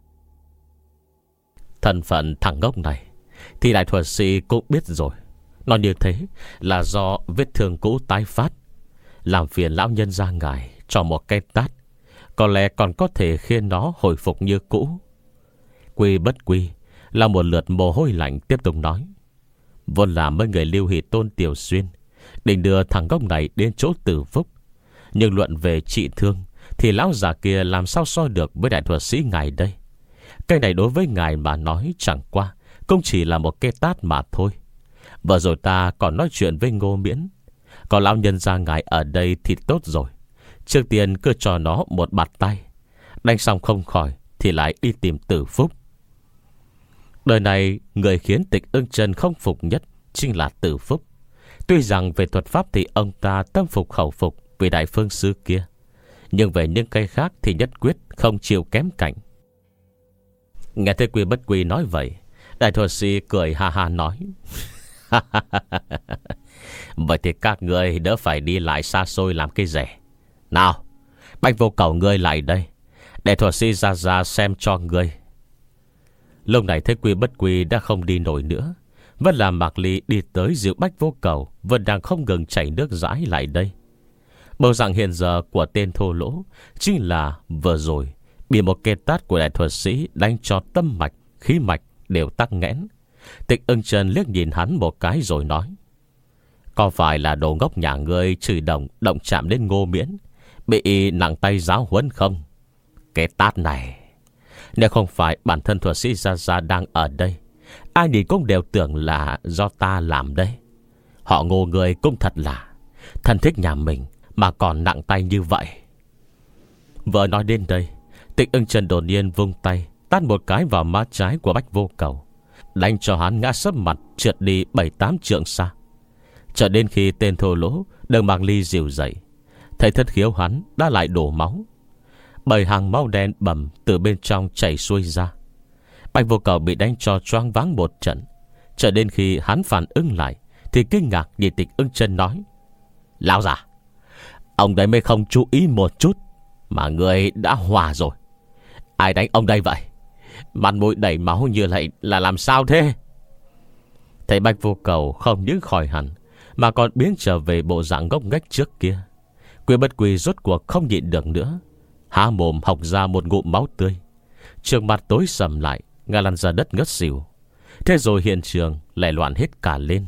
Thân phận thằng ngốc này thì đại thuật sĩ cũng biết rồi. Nó như thế là do vết thương cũ tái phát. Làm phiền lão nhân gia ngài cho một cái tát, có lẽ còn có thể khiến nó hồi phục như cũ. Quy Bất Quy là một lượt mồ hôi lạnh tiếp tục nói. Vốn là mấy người Lưu Hỷ Tôn Tiểu Xuyên định đưa thằng ngốc này đến chỗ Từ Phúc, nhưng luận về trị thương thì lão già kia làm sao so được với đại thuật sĩ ngài đây. Cái này đối với ngài mà nói chẳng qua cũng chỉ là một cái tát mà thôi. Vừa rồi ta còn nói chuyện với Ngô Miễn, có lão nhân gia ngài ở đây thì tốt rồi. Trước tiên cứ cho nó một bạt tay, đánh xong không khỏi thì lại đi tìm Từ Phúc. Đời này người khiến Tịch Ưng Chân không phục nhất chính là Từ Phúc. Tuy rằng về thuật pháp thì ông ta tâm phục khẩu phục vì đại phương sư kia, nhưng về những cái khác thì nhất quyết không chịu kém cạnh. Nghe thấy Quy Bất Quy nói vậy, đại thuật sĩ cười ha ha nói. Vậy thì các người đỡ phải đi lại xa xôi làm cái rẻ. Nào, Bách Vô Cầu ngươi lại đây, để thuật sĩ ra ra xem cho ngươi. Lúc này thấy Quy Bất Quy đã không đi nổi nữa, vẫn là Mạc Ly đi tới dịu Bách Vô Cầu vẫn đang không ngừng chảy nước dãi lại đây. Bộ dạng hiện giờ của tên thô lỗ chính là vừa rồi bị một cái tát của đại thuật sĩ đánh cho tâm mạch, khí mạch đều tắc nghẽn. Tịch Ưng Chân liếc nhìn hắn một cái rồi nói. Có phải là đồ ngốc nhà ngươi chửi đồng động chạm đến Ngô Miễn, bị nặng tay giáo huấn không? Cái tát này, nếu không phải bản thân thuật sĩ Gia Gia đang ở đây, ai nhìn cũng đều tưởng là do ta làm đây. Họ Ngô người cũng thật là thân thích nhà mình mà còn nặng tay như vậy. Vừa nói đến đây, Tịch Ưng Chân đột nhiên vung tay tát một cái vào má trái của Bách Vô Cầu, đánh cho hắn ngã sấp mặt trượt đi bảy tám trượng xa. Cho đến khi tên thô lỗ được Mạc Ly dìu dậy, thấy thất khiếu hắn đã lại đổ máu, bảy hàng máu đen bầm từ bên trong chảy xuôi ra. Bách Vô Cầu bị đánh cho choáng váng một trận. Cho đến khi hắn phản ứng lại thì kinh ngạc nhìn Tịch Ưng Chân nói. Lão già, ông đấy mới không chú ý một chút mà người đã hòa rồi. Ai đánh ông đây vậy? Mặt mũi đầy máu như vậy là làm sao thế? Thấy Bách Vô Cầu không những khỏi hẳn mà còn biến trở về bộ dạng ngốc nghếch trước kia, Quy Bất Quy rốt cuộc không nhịn được nữa, há mồm hộc ra một ngụm máu tươi. Trường mặt tối sầm lại, ngã lăn ra đất ngất xỉu. Thế rồi hiện trường lại loạn hết cả lên.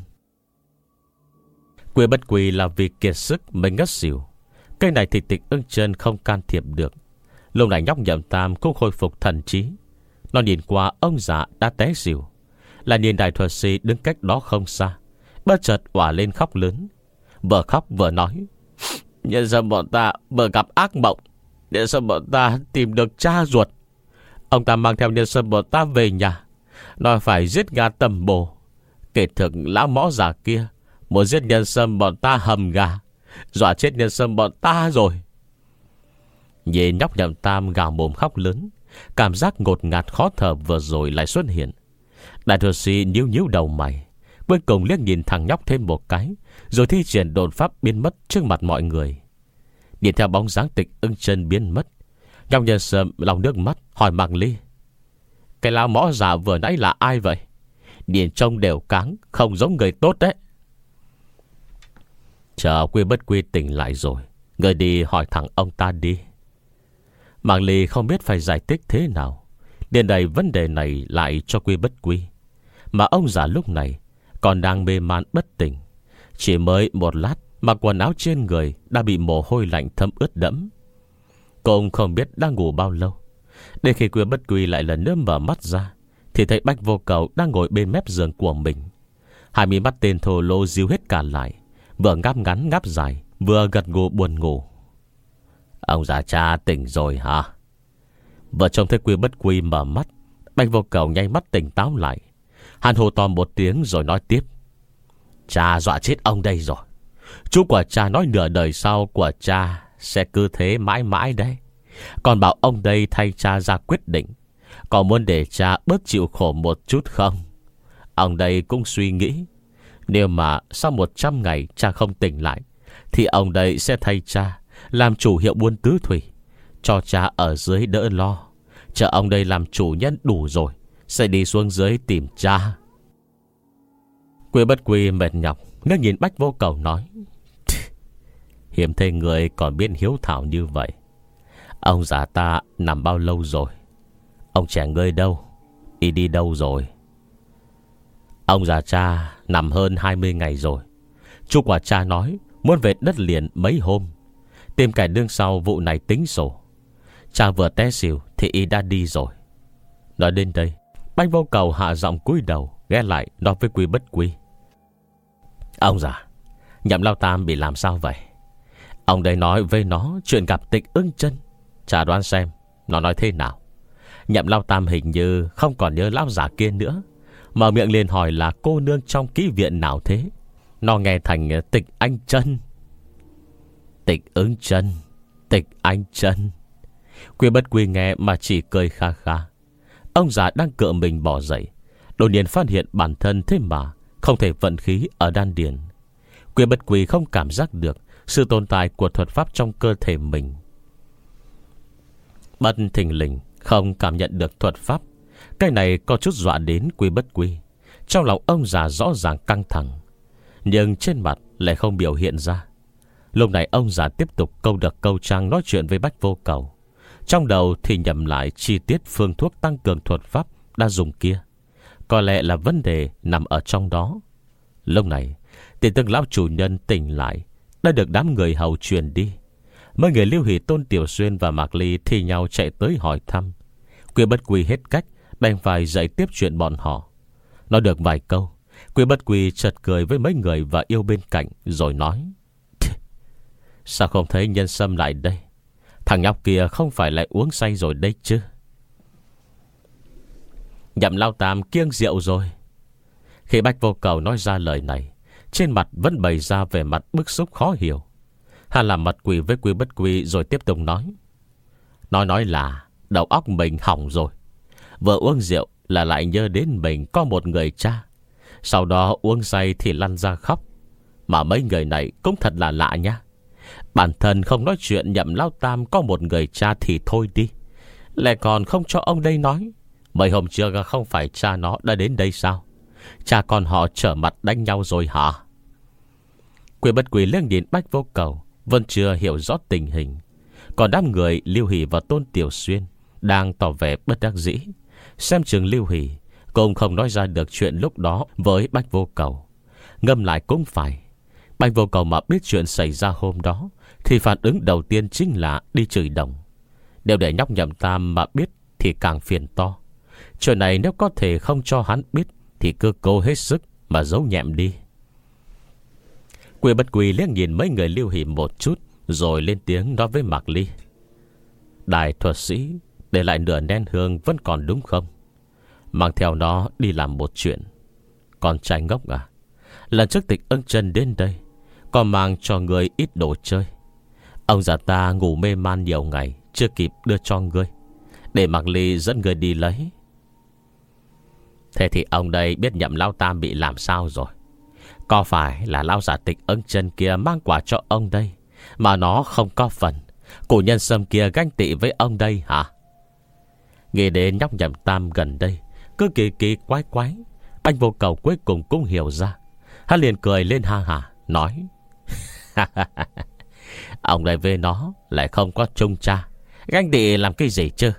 Quy Bất Quy là vì kiệt sức mới ngất xỉu. Cái này thì Tịch Ưng Chân không can thiệp được. Lúc này nhóc Nhậm Tam cũng khôi phục thần trí. Nó nhìn qua ông già đã té xỉu, là nhìn đại thuật sĩ đứng cách đó không xa, bất chợt òa lên khóc lớn. Vừa khóc vừa nói. Nhân dân bọn ta vừa gặp ác mộng. Nhân dân bọn ta tìm được cha ruột. Ông ta mang theo nhân dân bọn ta về nhà, nói phải giết gà tầm bồ. Kể thực lão mõ già kia muốn giết nhân dân bọn ta hầm gà, dọa chết nhân dân bọn ta rồi. Nhìn nhóc Nhậm Tam gào mồm khóc lớn, cảm giác ngột ngạt khó thở vừa rồi lại xuất hiện. Đại thuật sĩ nhíu nhíu đầu mày, cuối cùng liếc nhìn thằng nhóc thêm một cái, rồi thi triển độn pháp biến mất trước mặt mọi người. Nhìn theo bóng dáng Tịch Ưng Chân biến mất, nhóc Nhân Sâm lòng nước mắt hỏi Mạc Ly. Cái lão mõ già vừa nãy là ai vậy? Nhìn trông đều cáng, không giống người tốt đấy. Chờ Quy Bất Quy tỉnh lại rồi, người đi hỏi thẳng ông ta đi. Mạc Ly không biết phải giải thích thế nào, liền đẩy vấn đề này lại cho Quy Bất Quy. Mà ông già lúc này còn đang mê man bất tỉnh, chỉ mới một lát mà quần áo trên người đã bị mồ hôi lạnh thấm ướt đẫm. Cũng không biết đang ngủ bao lâu. Đến khi Quy Bất Quy lại lần nữa mở mắt ra, thì thấy Bách Vô Cầu đang ngồi bên mép giường của mình. Hai mí mắt tên thô lô díu hết cả lại, vừa ngáp ngắn ngáp dài, vừa gật gù buồn ngủ. Ông già cha tỉnh rồi hả? Vừa trông thấy Quy Bất Quy mở mắt, Bách Vô Cầu nháy mắt tỉnh táo lại. Hắn hô to một tiếng rồi nói tiếp. Cha dọa chết ông đây rồi. Chú của cha nói nửa đời sau của cha sẽ cứ thế mãi mãi đấy. Còn bảo ông đây thay cha ra quyết định, Có muốn để cha bớt chịu khổ một chút không? Ông đây cũng suy nghĩ, nếu mà sau một trăm ngày cha không tỉnh lại, thì ông đây sẽ thay cha làm chủ hiệu buôn tứ thủy, cho cha ở dưới đỡ lo. Chờ ông đây làm chủ nhân đủ rồi, sẽ đi xuống dưới tìm cha. Quy Bất Quy mệt nhọc ngước nhìn Bách Vô Cầu nói: Hiếm thấy người còn biết hiếu thảo như vậy. Ông già ta nằm bao lâu rồi? Ông trẻ ngươi đâu? Y đi đâu rồi? Ông già cha nằm hơn hai mươi ngày rồi. Chú quả cha nói muốn về đất liền mấy hôm, tìm kẻ đương sau vụ này tính sổ. Cha vừa té xỉu thì y đã đi rồi. Nói đến đây, Bách Vô Cầu hạ giọng cúi đầu, ghé lại nói với Quy Bất Quy: Ông già, Nhậm Lao Tam bị làm sao vậy? Ông đây nói với nó chuyện gặp Tịch Ưng Chân. Cha đoán xem nó nói thế nào. Nhậm Lao Tam hình như không còn nhớ lão già kia nữa, mở miệng liền hỏi là cô nương trong ký viện nào thế. Nó nghe thành Tịch Anh Chân. Tịch Ưng Chân, Tịch Anh Chân. Quy Bất Quy nghe mà chỉ cười kha kha. Ông già đang cựa mình bỏ dậy, đột nhiên phát hiện bản thân thế mà không thể vận khí ở đan điền. Quy Bất Quy không cảm giác được sự tồn tại của thuật pháp trong cơ thể mình. Bất thình lình không cảm nhận được thuật pháp, cái này có chút dọa đến Quy Bất Quy. Trong lòng ông già rõ ràng căng thẳng, nhưng trên mặt lại không biểu hiện ra. Lúc này ông già tiếp tục câu được câu trang nói chuyện với Bách Vô Cầu, trong đầu thì nhầm lại chi tiết phương thuốc tăng cường thuật pháp đã dùng kia. Có lẽ là vấn đề nằm ở trong đó. Lúc này tin tức lão chủ nhân tỉnh lại đã được đám người hầu truyền đi. Mấy người Lưu Hỷ, Tôn Tiểu Xuyên và Mạc Ly thì nhau chạy tới hỏi thăm. Quy Bất Quy hết cách đành phải dạy tiếp chuyện bọn họ. Nói được vài câu, Quy Bất Quy chợt cười với mấy người và yêu bên cạnh, rồi nói: Sao không thấy Nhân Sâm lại đây? Thằng nhóc kia không phải lại uống say rồi đây chứ? Nhậm Lao Tam kiêng rượu rồi. Khi Bách Vô Cầu nói ra lời này, trên mặt vẫn bày ra vẻ mặt bức xúc khó hiểu. Hắn làm mặt quỷ với Quy Bất Quy rồi tiếp tục nói: Nói nói là đầu óc mình hỏng rồi. Vừa uống rượu là lại nhớ đến mình có một người cha, sau đó uống say thì lăn ra khóc. Mà mấy người này cũng thật là lạ nha. Bản thân không nói chuyện Nhậm Lao Tam có một người cha thì thôi đi, lại còn không cho ông đây nói. Mấy hôm trước không phải cha nó đã đến đây sao? Cha con họ trở mặt đánh nhau rồi hả? Quy Bất Quy liếc nhìn Bách Vô Cầu, vẫn chưa hiểu rõ tình hình. Còn đám người Lưu Hỷ và Tôn Tiểu Xuyên đang tỏ vẻ bất đắc dĩ. Xem chừng Lưu Hỷ cũng không nói ra được chuyện lúc đó với Bách Vô Cầu. Ngâm lại cũng phải, Bách Vô Cầu mà biết chuyện xảy ra hôm đó thì phản ứng đầu tiên chính là đi chửi đồng. Nếu để nhóc Nhậm Tam mà biết thì càng phiền to. Chuyện này nếu có thể không cho hắn biết thì cứ cố hết sức mà giấu nhẹm đi. Quy Bất Quy liếc nhìn mấy người Lưu Hỷ một chút, rồi lên tiếng nói với Mạc Ly: Đại thuật sĩ để lại nửa nén hương vẫn còn đúng không? Mang theo nó đi làm một chuyện. Con trai ngốc à, lần trước Tịch Ưng Chân đến đây còn mang cho người ít đồ chơi. Ông già ta ngủ mê man nhiều ngày, chưa kịp đưa cho ngươi, để Mạc Ly dẫn người đi lấy. Thế thì ông đây biết Nhậm Lao Tam bị làm sao rồi? Có phải là lão giả Tịch Ưng Chân kia mang quà cho ông đây mà nó không có phần? Cổ Nhân Sâm kia ganh tị với ông đây hả? Nghĩ đến nhóc Nhậm Tam gần đây cứ kỳ kỳ quái quái, anh Vô Cầu cuối cùng cũng hiểu ra. Hắn liền cười lên ha hả, nói: Ông đây với nó lại không có chung cha, ganh tị làm cái gì chứ?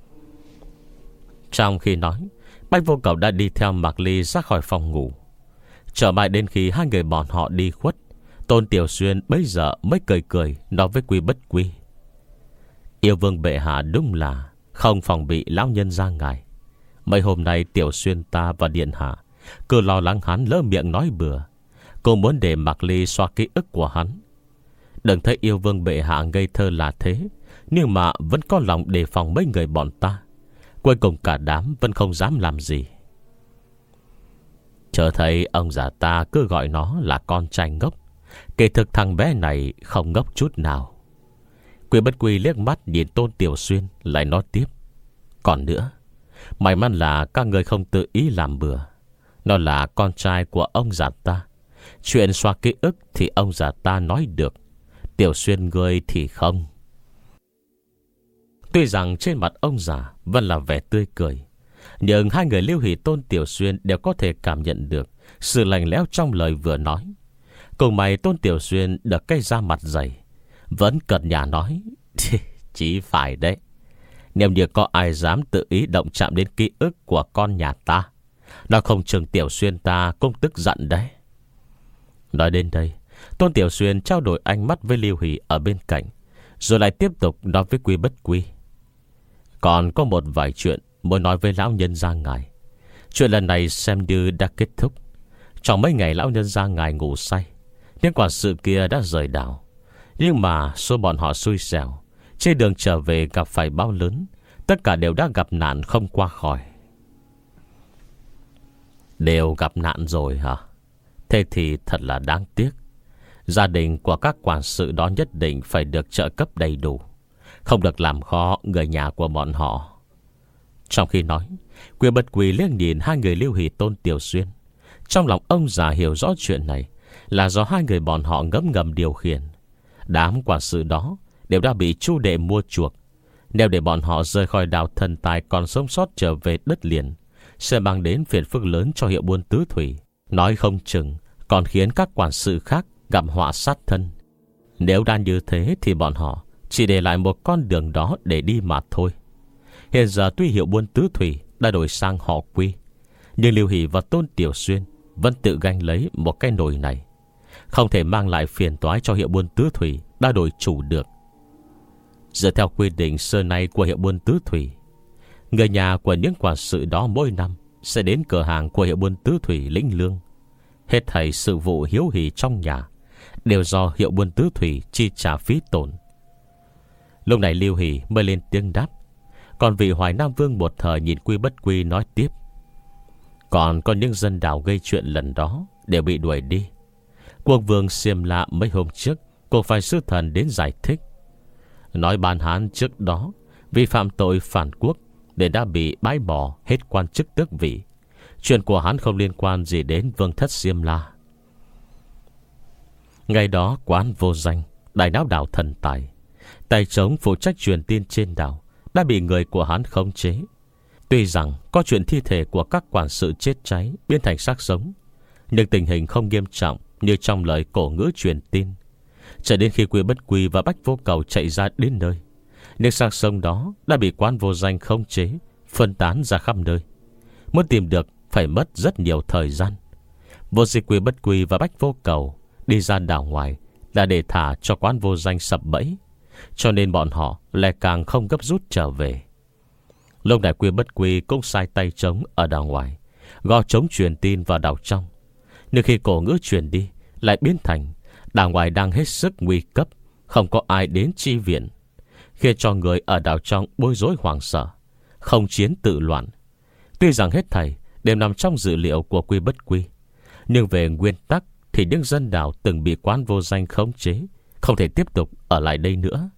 Trong khi nói, Bách Vô Cầu đã đi theo Mạc Ly ra khỏi phòng ngủ. Chờ mãi đến khi hai người bọn họ đi khuất, Tôn Tiểu Xuyên bây giờ mới cười cười nói với Quy Bất Quy: Yêu vương bệ hạ đúng là không phòng bị lão nhân ra ngài. Mấy hôm nay Tiểu Xuyên ta và điện hạ cứ lo lắng hắn lỡ miệng nói bừa, cô muốn để Mạc Ly xoa ký ức của hắn. Đừng thấy yêu vương bệ hạ ngây thơ là thế, nhưng mà vẫn có lòng đề phòng mấy người bọn ta. Cuối cùng cả đám vẫn không dám làm gì. Chờ thấy ông già ta cứ gọi nó là con trai ngốc, kỳ thực thằng bé này không ngốc chút nào. Quy Bất Quy liếc mắt nhìn Tôn Tiểu Xuyên lại nói tiếp: Còn nữa, May mắn là các người không tự ý làm bừa. Nó là con trai của ông già ta. Chuyện xóa ký ức thì ông già ta nói được, Tiểu Xuyên ngươi thì không. Tuy rằng trên mặt ông già vẫn là vẻ tươi cười, nhưng hai người Lưu Hỷ Tôn Tiểu Xuyên đều có thể cảm nhận được sự lạnh lẽo trong lời vừa nói. Cùng mày Tôn Tiểu Xuyên được cái da mặt dày, vẫn cợt nhả nói: Chỉ phải đấy. Nếu như có ai dám tự ý động chạm đến ký ức của con nhà ta, nó không chừng Tiểu Xuyên ta cũng tức giận đấy. Nói đến đây, Tôn Tiểu Xuyên trao đổi ánh mắt với Lưu Hỷ ở bên cạnh, rồi lại tiếp tục nói với Quy Bất Quy: Còn có một vài chuyện muốn nói với lão nhân gia ngài. Chuyện lần này xem như đã kết thúc. Trong mấy ngày lão nhân gia ngài ngủ say, những quản sự kia đã rời đảo. Nhưng mà số bọn họ xui xẻo, trên đường trở về gặp phải bão lớn, tất cả đều đã gặp nạn không qua khỏi. Đều gặp nạn rồi hả? Thế thì thật là đáng tiếc. Gia đình của các quản sự đó nhất định phải được trợ cấp đầy đủ, không được làm khó người nhà của bọn họ. Trong khi nói, Quy Bất Quy liếc nhìn hai người Lưu Hỷ Tôn Tiểu Xuyên. Trong lòng ông già hiểu rõ chuyện này là do hai người bọn họ ngấm ngầm điều khiển. Đám quản sự đó đều đã bị Chu đệ mua chuộc. Nếu để bọn họ rời khỏi đảo thần tài còn sống sót trở về đất liền, sẽ mang đến phiền phức lớn cho hiệu buôn tứ thủy. Nói không chừng còn khiến các quản sự khác gặp họa sát thân. Nếu đã như thế thì bọn họ chỉ để lại một con đường đó để đi mà thôi. Hiện giờ tuy hiệu buôn tứ thủy đã đổi sang họ Quy, nhưng Lưu Hỷ và Tôn Tiểu Xuyên vẫn tự gánh lấy một cái nồi này, không thể mang lại phiền toái cho hiệu buôn tứ thủy đã đổi chủ được. Dựa theo quy định xưa nay của hiệu buôn tứ thủy, người nhà của những quản sự đó mỗi năm sẽ đến cửa hàng của hiệu buôn tứ thủy lĩnh lương. Hết thảy sự vụ hiếu hỉ trong nhà đều do hiệu buôn tứ thủy chi trả phí tổn. Lúc này Lưu Hỷ mới lên tiếng đáp. Còn vị Hoài Nam Vương một thời nhìn Quy Bất Quy nói tiếp: Còn có những dân đảo gây chuyện lần đó đều bị đuổi đi. Quốc vương Xiêm La mấy hôm trước cũng phải sứ thần đến giải thích, nói Ban Hán trước đó vì phạm tội phản quốc để đã bị bãi bỏ hết quan chức tước vị. Chuyện của hắn không liên quan gì đến vương thất Xiêm La. Ngày đó quán vô danh đại náo đảo thần tài, tay trống phụ trách truyền tin trên đảo đã bị người của hắn khống chế. Tuy rằng có chuyện thi thể của các quản sự chết cháy biến thành xác sống, nhưng tình hình không nghiêm trọng như trong lời cổ ngữ truyền tin. Cho đến khi Quy Bất Quy và Bách Vô Cầu chạy ra đến nơi, những xác sống đó đã bị quán vô danh khống chế, phân tán ra khắp nơi. Muốn tìm được phải mất rất nhiều thời gian. Vô dịch Quy Bất Quy và Bách Vô Cầu đi ra đảo ngoài là để thả cho quán vô danh sập bẫy, cho nên bọn họ lại càng không gấp rút trở về. Lúc này Quy Bất Quy cũng sai tay trống ở đảo ngoài, gõ trống truyền tin vào đảo trong. Nhưng khi cổ ngữ truyền đi, lại biến thành đảo ngoài đang hết sức nguy cấp, không có ai đến chi viện, khiến cho người ở đảo trong bối rối hoảng sợ, không chiến tự loạn. Tuy rằng hết thảy đều nằm trong dữ liệu của Quy Bất Quy, nhưng về nguyên tắc thì những dân đảo từng bị quán vô danh khống chế không thể tiếp tục ở lại đây nữa.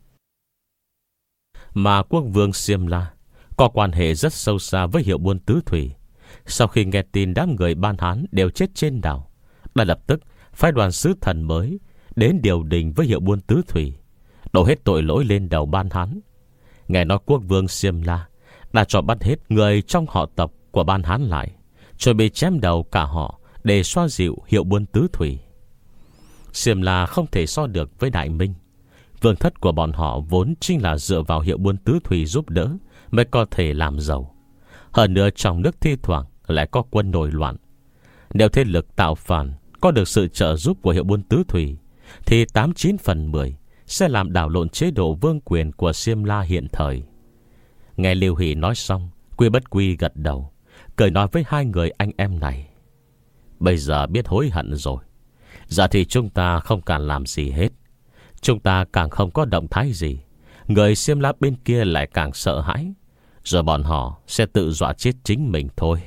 Mà quốc vương Xiêm La có quan hệ rất sâu xa với hiệu buôn tứ thủy. Sau khi nghe tin đám người Ban Hán đều chết trên đảo, đã lập tức phái đoàn sứ thần mới đến điều đình với hiệu buôn tứ thủy, đổ hết tội lỗi lên đầu Ban Hán. Nghe nói quốc vương Xiêm La đã cho bắt hết người trong họ tộc của Ban Hán lại, rồi bị chém đầu cả họ để xoa dịu hiệu buôn tứ thủy. Xiêm La không thể so được với Đại Minh. Vương thất của bọn họ vốn chính là dựa vào hiệu buôn tứ thủy giúp đỡ mới có thể làm giàu. Hơn nữa trong nước thi thoảng lại có quân nổi loạn. Nếu thế lực tạo phản có được sự trợ giúp của hiệu buôn tứ thủy, thì tám chín phần mười sẽ làm đảo lộn chế độ vương quyền của Xiêm La hiện thời. Nghe Lưu Hỷ nói xong, Quy Bất Quy gật đầu, cười nói với hai người anh em này: Bây giờ biết hối hận rồi. Giờ thì chúng ta không cần làm gì hết. Chúng ta càng không có động thái gì, người Xiêm La bên kia lại càng sợ hãi, rồi bọn họ sẽ tự dọa chết chính mình thôi.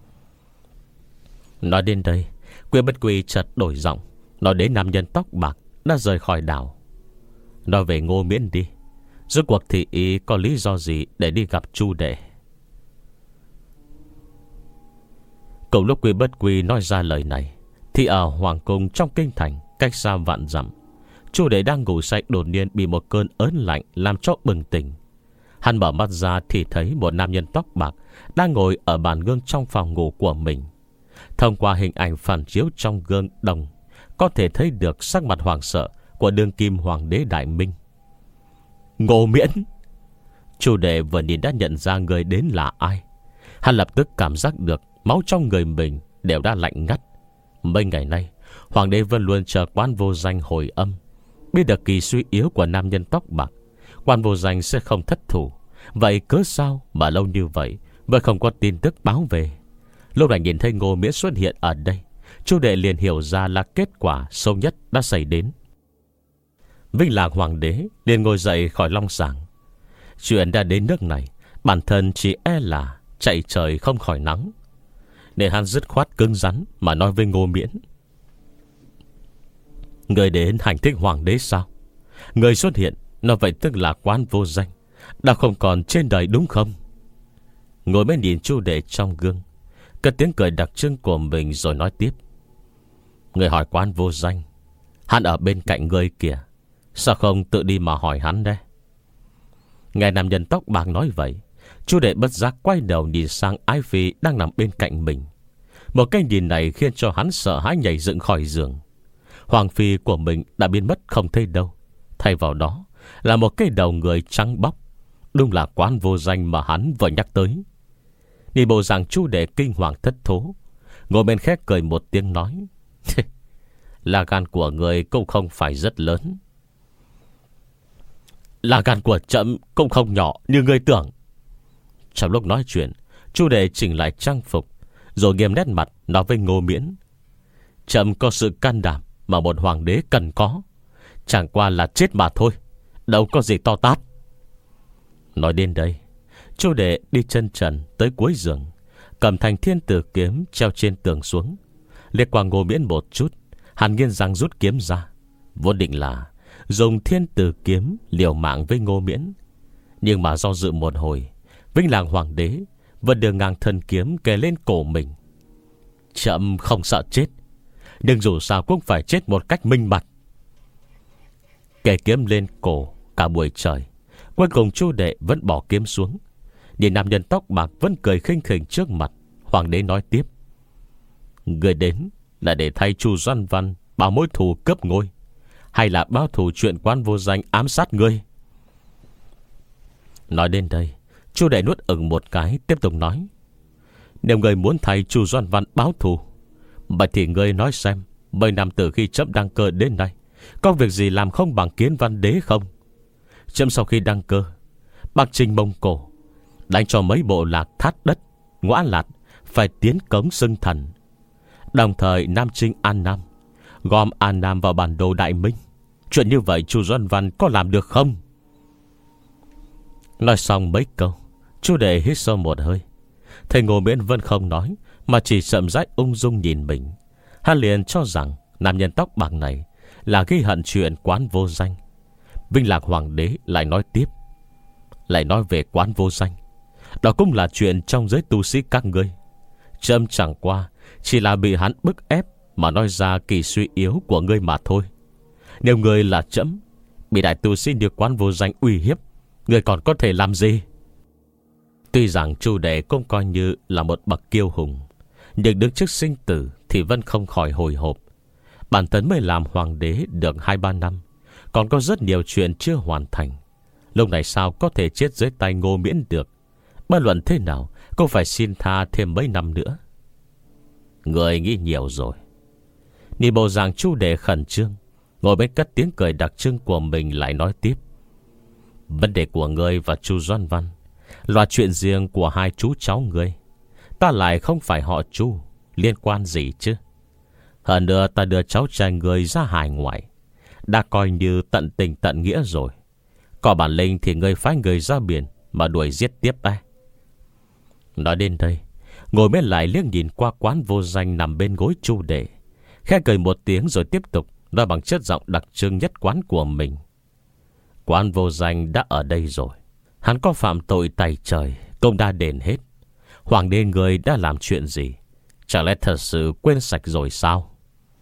Nói đến đây, Quy Bất Quy chợt đổi giọng, nói đến nam nhân tóc bạc đã rời khỏi đảo. Nói về Ngô Miễn đi, rốt cuộc thì ý có lý do gì để đi gặp Chu đệ? Cùng lúc Quy Bất Quy nói ra lời này, thì ở hoàng cung trong kinh thành, cách xa vạn dặm, Chu Đệ đang ngủ say đột nhiên bị một cơn ớn lạnh làm cho bừng tỉnh. Hắn mở mắt ra thì thấy một nam nhân tóc bạc đang ngồi ở bàn gương trong phòng ngủ của mình. Thông qua hình ảnh phản chiếu trong gương đồng, có thể thấy được sắc mặt hoảng sợ của đương kim hoàng đế Đại Minh. Ngô Miễn! Chu Đệ vừa nhìn đã nhận ra người đến là ai. Hắn lập tức cảm giác được máu trong người mình đều đã lạnh ngắt. Mấy ngày nay, hoàng đế vẫn luôn chờ Quan Vô Danh hồi âm. Biết được kỳ suy yếu của nam nhân tóc bạc, Quan Vô Danh sẽ không thất thủ. Vậy cớ sao mà lâu như vậy vẫn không có tin tức báo về? Lúc này nhìn thấy Ngô Miễn xuất hiện ở đây, Chu Đệ liền hiểu ra là kết quả xấu nhất đã xảy đến. Vinh Lạc hoàng đế liền ngồi dậy khỏi long sàng. Chuyện đã đến nước này, bản thân chỉ e là chạy trời không khỏi nắng, nên hắn dứt khoát cứng rắn mà nói với Ngô Miễn: Người đến hành thích hoàng đế sao? Người xuất hiện, nó vậy tức là Quan Vô Danh đã không còn trên đời đúng không? Ngồi bên nhìn Chu Đệ trong gương, cất tiếng cười đặc trưng của mình rồi nói tiếp: Người hỏi Quan Vô Danh, hắn ở bên cạnh người kìa, sao không tự đi mà hỏi hắn đây? Nghe nam nhân tóc bạc nói vậy, Chu Đệ bất giác quay đầu nhìn sang Ái Phi đang nằm bên cạnh mình. Một cái nhìn này khiến cho hắn sợ hãi nhảy dựng khỏi giường. Hoàng phi của mình đã biến mất không thấy đâu, thay vào đó là một cái đầu người trắng bóc. Đúng là Quan Vô Danh mà hắn vừa nhắc tới. Nhìn bộ dạng Chu Đệ kinh hoàng thất thố, ngồi bên khét cười một tiếng nói: Là gan của người cũng không phải rất lớn. Là gan của trẫm cũng không nhỏ như người tưởng. Trong lúc nói chuyện, Chu Đệ chỉnh lại trang phục, rồi nghiêm nét mặt nói với Ngô Miễn: Trẫm có sự can đảm mà một hoàng đế cần có, chẳng qua là chết mà thôi, đâu có gì to tát. Nói đến đây, Chu Đệ đi chân trần tới cuối giường, cầm thành thiên tử kiếm treo trên tường xuống, liếc qua Ngô Miễn một chút, hắn nghiến răng rút kiếm ra, vốn định là dùng thiên tử kiếm liều mạng với Ngô Miễn. Nhưng mà do dự một hồi, Vinh Lạc hoàng đế vẫn đưa ngang thân kiếm kề lên cổ mình. Trẫm không sợ chết, nhưng dù sao cũng phải chết một cách minh bạch. Kề kiếm lên cổ cả buổi trời, cuối cùng Chu Đệ vẫn bỏ kiếm xuống. Nhìn nam nhân tóc bạc vẫn cười khinh khỉnh trước mặt, hoàng đế nói tiếp: Người đến là để thay Chu Doan Văn báo mối thù cướp ngôi, hay là báo thù chuyện Quan Vô Danh ám sát ngươi? Nói đến đây, Chu Đệ nuốt ửng một cái, tiếp tục nói: Nếu người muốn thay Chu Doan Văn báo thù, vậy thì ngươi nói xem, mấy năm từ khi chấm đăng cơ đến nay, có việc gì làm không bằng Kiến Văn đế không? Chấm sau khi đăng cơ, Bắc Trinh Mông Cổ, đánh cho mấy bộ lạc Thát Đất, Ngõa Lạt phải tiến cống xưng thần. Đồng thời Nam Trinh An Nam, gom An Nam vào bản đồ Đại Minh. Chuyện như vậy Chu Doan Văn có làm được không? Nói xong mấy câu, Chu Đệ hít sâu một hơi. Thầy Ngô Miễn vẫn không nói, mà chỉ chậm rãi ung dung nhìn mình. Hắn liền cho rằng nam nhân tóc bạc này là ghi hận chuyện Quán Vô Danh. Vinh Lạc hoàng đế lại nói tiếp: Lại nói về Quán Vô Danh, đó cũng là chuyện trong giới tu sĩ các ngươi. Trẫm chẳng qua chỉ là bị hắn bức ép mà nói ra kỳ suy yếu của ngươi mà thôi. Nếu ngươi là trẫm, bị đại tu sĩ như Quán Vô Danh uy hiếp, ngươi còn có thể làm gì? Tuy rằng Chu Đệ cũng coi như là một bậc kiêu hùng, nhưng đứng trước sinh tử thì vẫn không khỏi hồi hộp. Bản thân mới làm hoàng đế được hai ba năm, còn có rất nhiều chuyện chưa hoàn thành. Lúc này sao có thể chết dưới tay Ngô Miễn được? Bất luận thế nào cũng phải xin tha thêm mấy năm nữa. Người nghĩ nhiều rồi. Nhìn bộ dạng Chu Đệ khẩn trương, ngồi bên cất tiếng cười đặc trưng của mình lại nói tiếp: Vấn đề của ngươi và Chu Doan Văn là chuyện riêng của hai chú cháu ngươi. Ta lại không phải họ Chu, liên quan gì chứ? Hơn nữa ta đưa cháu trai ngươi ra hải ngoại, đã coi như tận tình tận nghĩa rồi. Có bản lĩnh thì ngươi phái người ra biển mà đuổi giết tiếp đây. Nói đến đây, ngồi bên lại liếc nhìn qua Quán Vô Danh nằm bên gối Chu Đệ, khẽ cười một tiếng rồi tiếp tục nói bằng chất giọng đặc trưng nhất quán của mình: Quán Vô Danh đã ở đây rồi, hắn có phạm tội tày trời cũng đã đền hết. Hoàng đế người đã làm chuyện gì, Chẳng lẽ thật sự quên sạch rồi sao?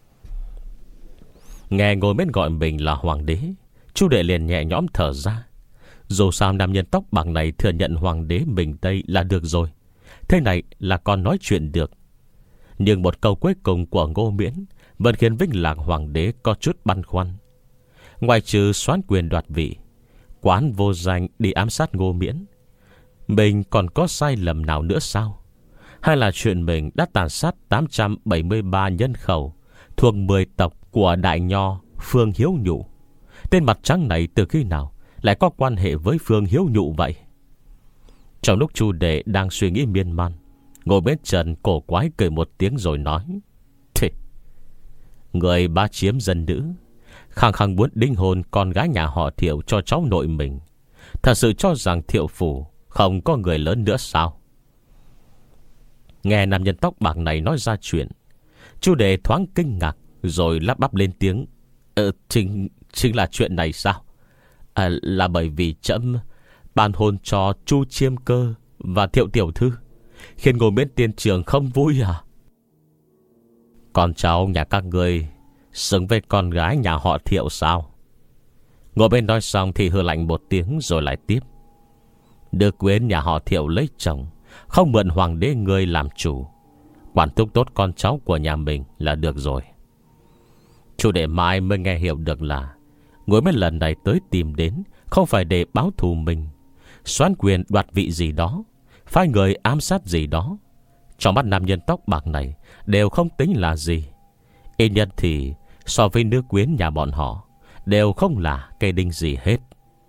Nghe Ngô Miễn gọi mình là hoàng đế, Chu Đệ liền nhẹ nhõm thở ra. Dù sao nam nhân tóc bạc này thừa nhận hoàng đế mình đây là được rồi. Thế này là còn nói chuyện được. Nhưng một câu cuối cùng của Ngô Miễn vẫn khiến Vĩnh Lạc hoàng đế có chút băn khoăn. Ngoài trừ soán quyền đoạt vị, Quán Vô Danh đi ám sát Ngô Miễn, mình còn có sai lầm nào nữa sao? Hay là chuyện mình đã tàn sát tám trăm bảy mươi ba nhân khẩu thuộc mười tộc của đại nho Phương Hiếu Nhụ? Tên mặt trắng này từ khi nào lại có quan hệ với Phương Hiếu Nhụ vậy? Trong lúc Chu Đệ đang suy nghĩ miên man, Ngô Miễn Trần cổ quái cười một tiếng rồi nói: Thì, người bá chiếm dân nữ, khăng khăng muốn đính hôn con gái nhà họ Thiệu cho cháu nội mình. Thật sự cho rằng Thiệu phủ không có người lớn nữa sao? Nghe nam nhân tóc bạc này nói ra chuyện, Chu Đệ thoáng kinh ngạc, rồi lắp bắp lên tiếng: Ờ, chính, chính là chuyện này sao? À, là bởi vì trẫm ban hôn cho Chu Chiêm Cơ và Thiệu tiểu thư, khiến Ngô Miễn tiên trường không vui à? Con cháu nhà các ngươi xứng với con gái nhà họ Thiệu sao? Ngô Miễn nói xong thì hừ lạnh một tiếng rồi lại tiếp: Được quyến nhà họ Thiệu lấy chồng, không mượn hoàng đế ngươi làm chủ, quản thúc tốt con cháu của nhà mình là được rồi. Chu Đệ mãi mới nghe hiểu được là Ngô Miễn lần này tới tìm đến không phải để báo thù mình, soán quyền đoạt vị gì đó, phái người ám sát gì đó, trong mắt nam nhân tóc bạc này đều không tính là gì. Ít nhất thì so với nữ quyến nhà bọn họ đều không là cây đinh gì hết.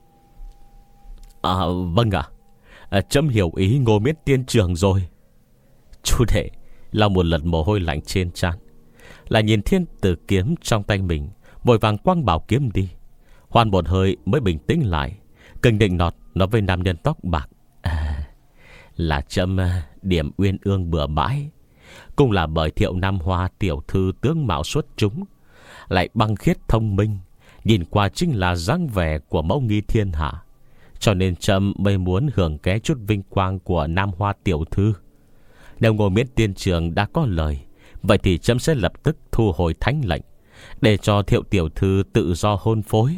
À vâng ạ, à, chấm hiểu ý Ngô Miễn tiên trường rồi. Chu Đệ lau một lần mồ hôi lạnh trên trán, lại nhìn thiên tử kiếm trong tay mình, vội vàng quăng bảo kiếm đi. Hoan một hơi mới bình tĩnh lại, kinh định nọt nói với nam nhân tóc bạc: à, Là chấm điểm uyên ương bừa bãi, cũng là bởi Thiệu Nam Hoa tiểu thư tướng mạo xuất chúng, lại băng khiết thông minh, nhìn qua chính là dáng vẻ của mẫu nghi thiên hạ, cho nên chấm mới muốn hưởng ké chút vinh quang của Nam Hoa tiểu thư. Nếu Ngô Miễn tiên trường đã có lời, vậy thì chấm sẽ lập tức thu hồi thánh lệnh, để cho Thiệu tiểu thư tự do hôn phối.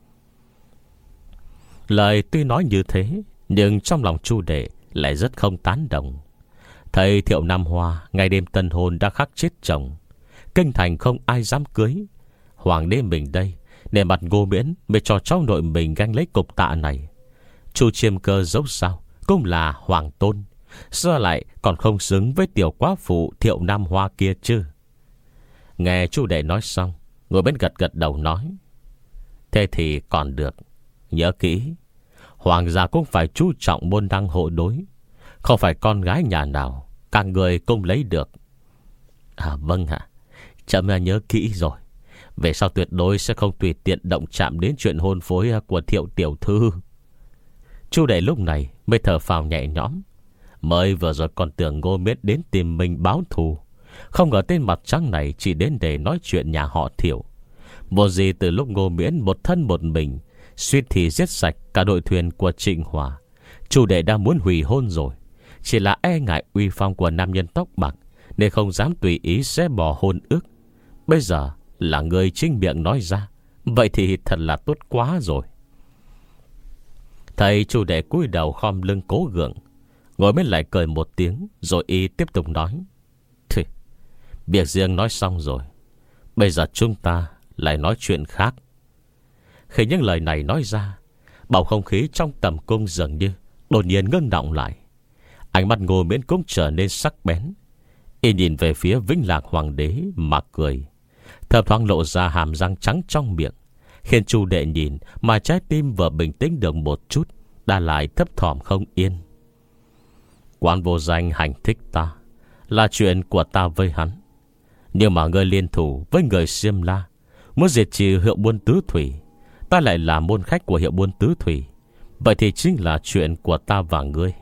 Lời tuy nói như thế, nhưng trong lòng Chu Đệ lại rất không tán đồng. Thầy Thiệu Nam Hoa ngày đêm tân hôn đã khắc chết chồng, kinh thành không ai dám cưới. Hoàng đế mình đây để mặt Ngô Miễn mới cho cháu nội mình ganh lấy cục tạ này. Chu Chiêm Cơ dẫu sao cũng là hoàng tôn, sao lại còn không xứng với tiểu quá phụ Thiệu Nam Hoa kia chứ? Nghe Chu Đệ nói xong, Ngô Miễn gật gật đầu nói: Thế thì còn được. Nhớ kỹ, hoàng gia cũng phải chú trọng môn đăng hộ đối, không phải con gái nhà nào các người cũng lấy được. À vâng ạ, chậm nhớ kỹ rồi. Về sau tuyệt đối sẽ không tùy tiện động chạm đến chuyện hôn phối của Thiệu tiểu thư. Chu Đệ lúc này mới thở phào nhẹ nhõm. Mới vừa rồi còn tưởng Ngô Miễn đến tìm mình báo thù, không ngờ tên mặt trắng này chỉ đến để nói chuyện nhà họ Thiệu. Một gì từ lúc Ngô Miễn một thân một mình suýt thì giết sạch cả đội thuyền của Trịnh Hòa, Chu Đệ đã muốn hủy hôn rồi. Chỉ là e ngại uy phong của nam nhân tóc bạc nên không dám tùy ý xé bỏ hôn ước. Bây giờ là người chính miệng nói ra, vậy thì thật là tốt quá rồi. Thầy Chu Đệ cúi đầu khom lưng cố gượng, Ngồi Miễn lại cười một tiếng, rồi y tiếp tục nói: Thì việc riêng nói xong rồi, bây giờ chúng ta lại nói chuyện khác. Khi những lời này nói ra, bầu không khí trong tầm cung dường như đột nhiên ngưng động lại. Ánh mắt Ngô Miễn cũng trở nên sắc bén. Y nhìn về phía Vĩnh Lạc hoàng đế mà cười, thập thoáng lộ ra hàm răng trắng trong miệng, khiến Chu Đệ nhìn mà trái tim vừa bình tĩnh được một chút đã lại thấp thỏm không yên. Quán Vô Danh hành thích ta là chuyện của ta với hắn, nhưng mà ngươi liên thủ với người Xiêm La muốn diệt trừ hiệu buôn tứ thủy, ta lại là môn khách của hiệu buôn tứ thủy, vậy thì chính là chuyện của ta và ngươi.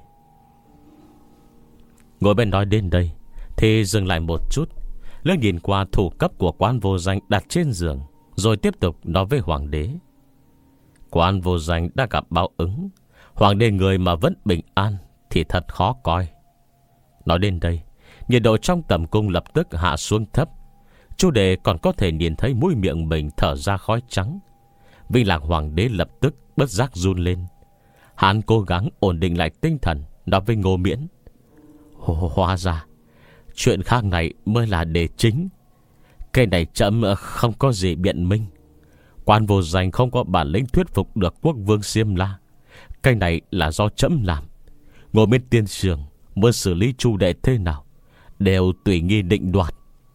Ngồi bên nói đến đây thì dừng lại một chút, lướt nhìn qua thủ cấp của Quán Vô Danh đặt trên giường, rồi tiếp tục nói với hoàng đế: Quán Vô Danh đã gặp báo ứng, hoàng đế người mà vẫn bình an thì thật khó coi. Nói đến đây, Nhiệt độ trong tầm cung lập tức hạ xuống thấp. Chu Đệ còn có thể nhìn thấy mũi miệng mình thở ra khói trắng. Vinh Lạc Hoàng đế lập tức bất giác run lên. Hắn cố gắng ổn định lại tinh thần, nói với Ngô Miễn: Hóa ra chuyện khác này mới là đề chính. Cái này chậm không có gì biện minh. Quan vô danh không có bản lĩnh thuyết phục được quốc vương Xiêm La. Cái này là do chậm làm. Ngồi bên tiên trường muốn xử lý Chu Đệ thế nào đều tùy nghi định đoạt.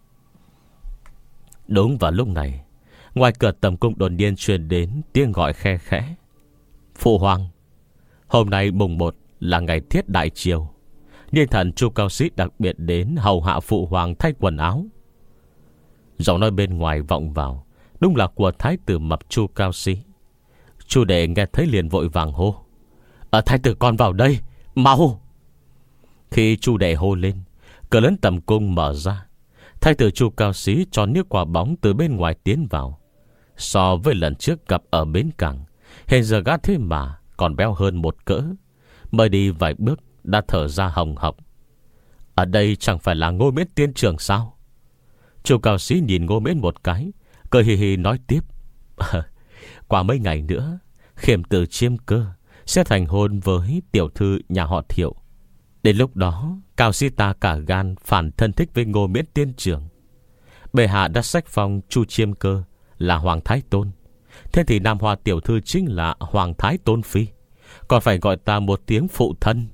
Đúng vào lúc này, ngoài cửa tầm cung đột nhiên truyền đến tiếng gọi khe khẽ: Phụ hoàng, hôm nay mùng một là ngày thiết đại triều. Niên thần Chu Cao Sĩ đặc biệt đến hầu hạ phụ hoàng thay quần áo. Giọng nói bên ngoài vọng vào, đúng là của thái tử mập Chu Cao Sĩ. Chu Đệ nghe thấy liền vội vàng hô: Ở thái tử con vào đây, mau! Khi Chu Đệ hô lên, cửa lớn tầm cung mở ra. Thái tử Chu Cao Sĩ cho nước quả bóng từ bên ngoài tiến vào. So với lần trước gặp ở bến cảng, hiện giờ gã thế mà còn béo hơn một cỡ. Mới đi vài bước đã thở ra hồng hộc. Ở đây chẳng phải là Ngô Miễn tiên trưởng sao? Chu Cao Sĩ nhìn Ngô Miễn một cái, cười hì hì nói tiếp: Qua mấy ngày nữa, Khiêm Tử Chiêm Cơ sẽ thành hôn với tiểu thư nhà họ Thiệu. Đến lúc đó, Cao Sĩ ta cả gan phản thân thích với Ngô Miễn tiên trưởng. Bệ hạ đã sách phong Chu Chiêm Cơ là Hoàng Thái Tôn. Thế thì Nam Hoa tiểu thư chính là Hoàng Thái Tôn Phi, còn phải gọi ta một tiếng phụ thân.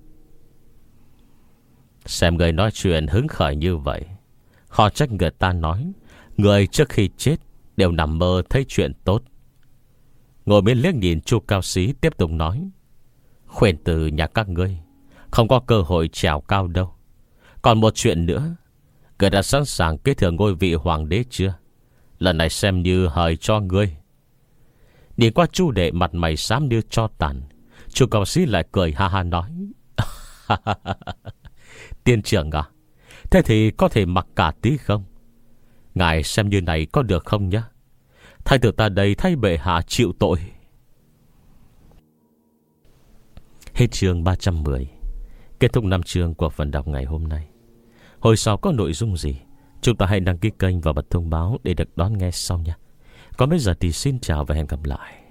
Xem người nói chuyện hứng khởi như vậy, khó trách người ta nói người trước khi chết đều nằm mơ thấy chuyện tốt. Ngồi bên liếc nhìn Chu Cao Sĩ tiếp tục nói: Khuyển tử nhà các ngươi không có cơ hội trèo cao đâu. Còn một chuyện nữa, người đã sẵn sàng kế thừa ngôi vị hoàng đế chưa? Lần này xem như hời cho ngươi. Nhìn qua Chu Đệ mặt mày xám như tro tàn, Chu Cao Sĩ lại cười ha ha nói: Tiên trưởng à, thế thì có thể mặc cả tí không? Ngài xem như này có được không nhá? Thái tử ta đây thay bệ hạ chịu tội. Hết chương ba trăm mười. Kết thúc năm chương của phần đọc ngày hôm nay. Hồi sau có nội dung gì, chúng ta hãy đăng ký kênh và bật thông báo để được đón nghe sau nha. Còn bây giờ thì xin chào và hẹn gặp lại.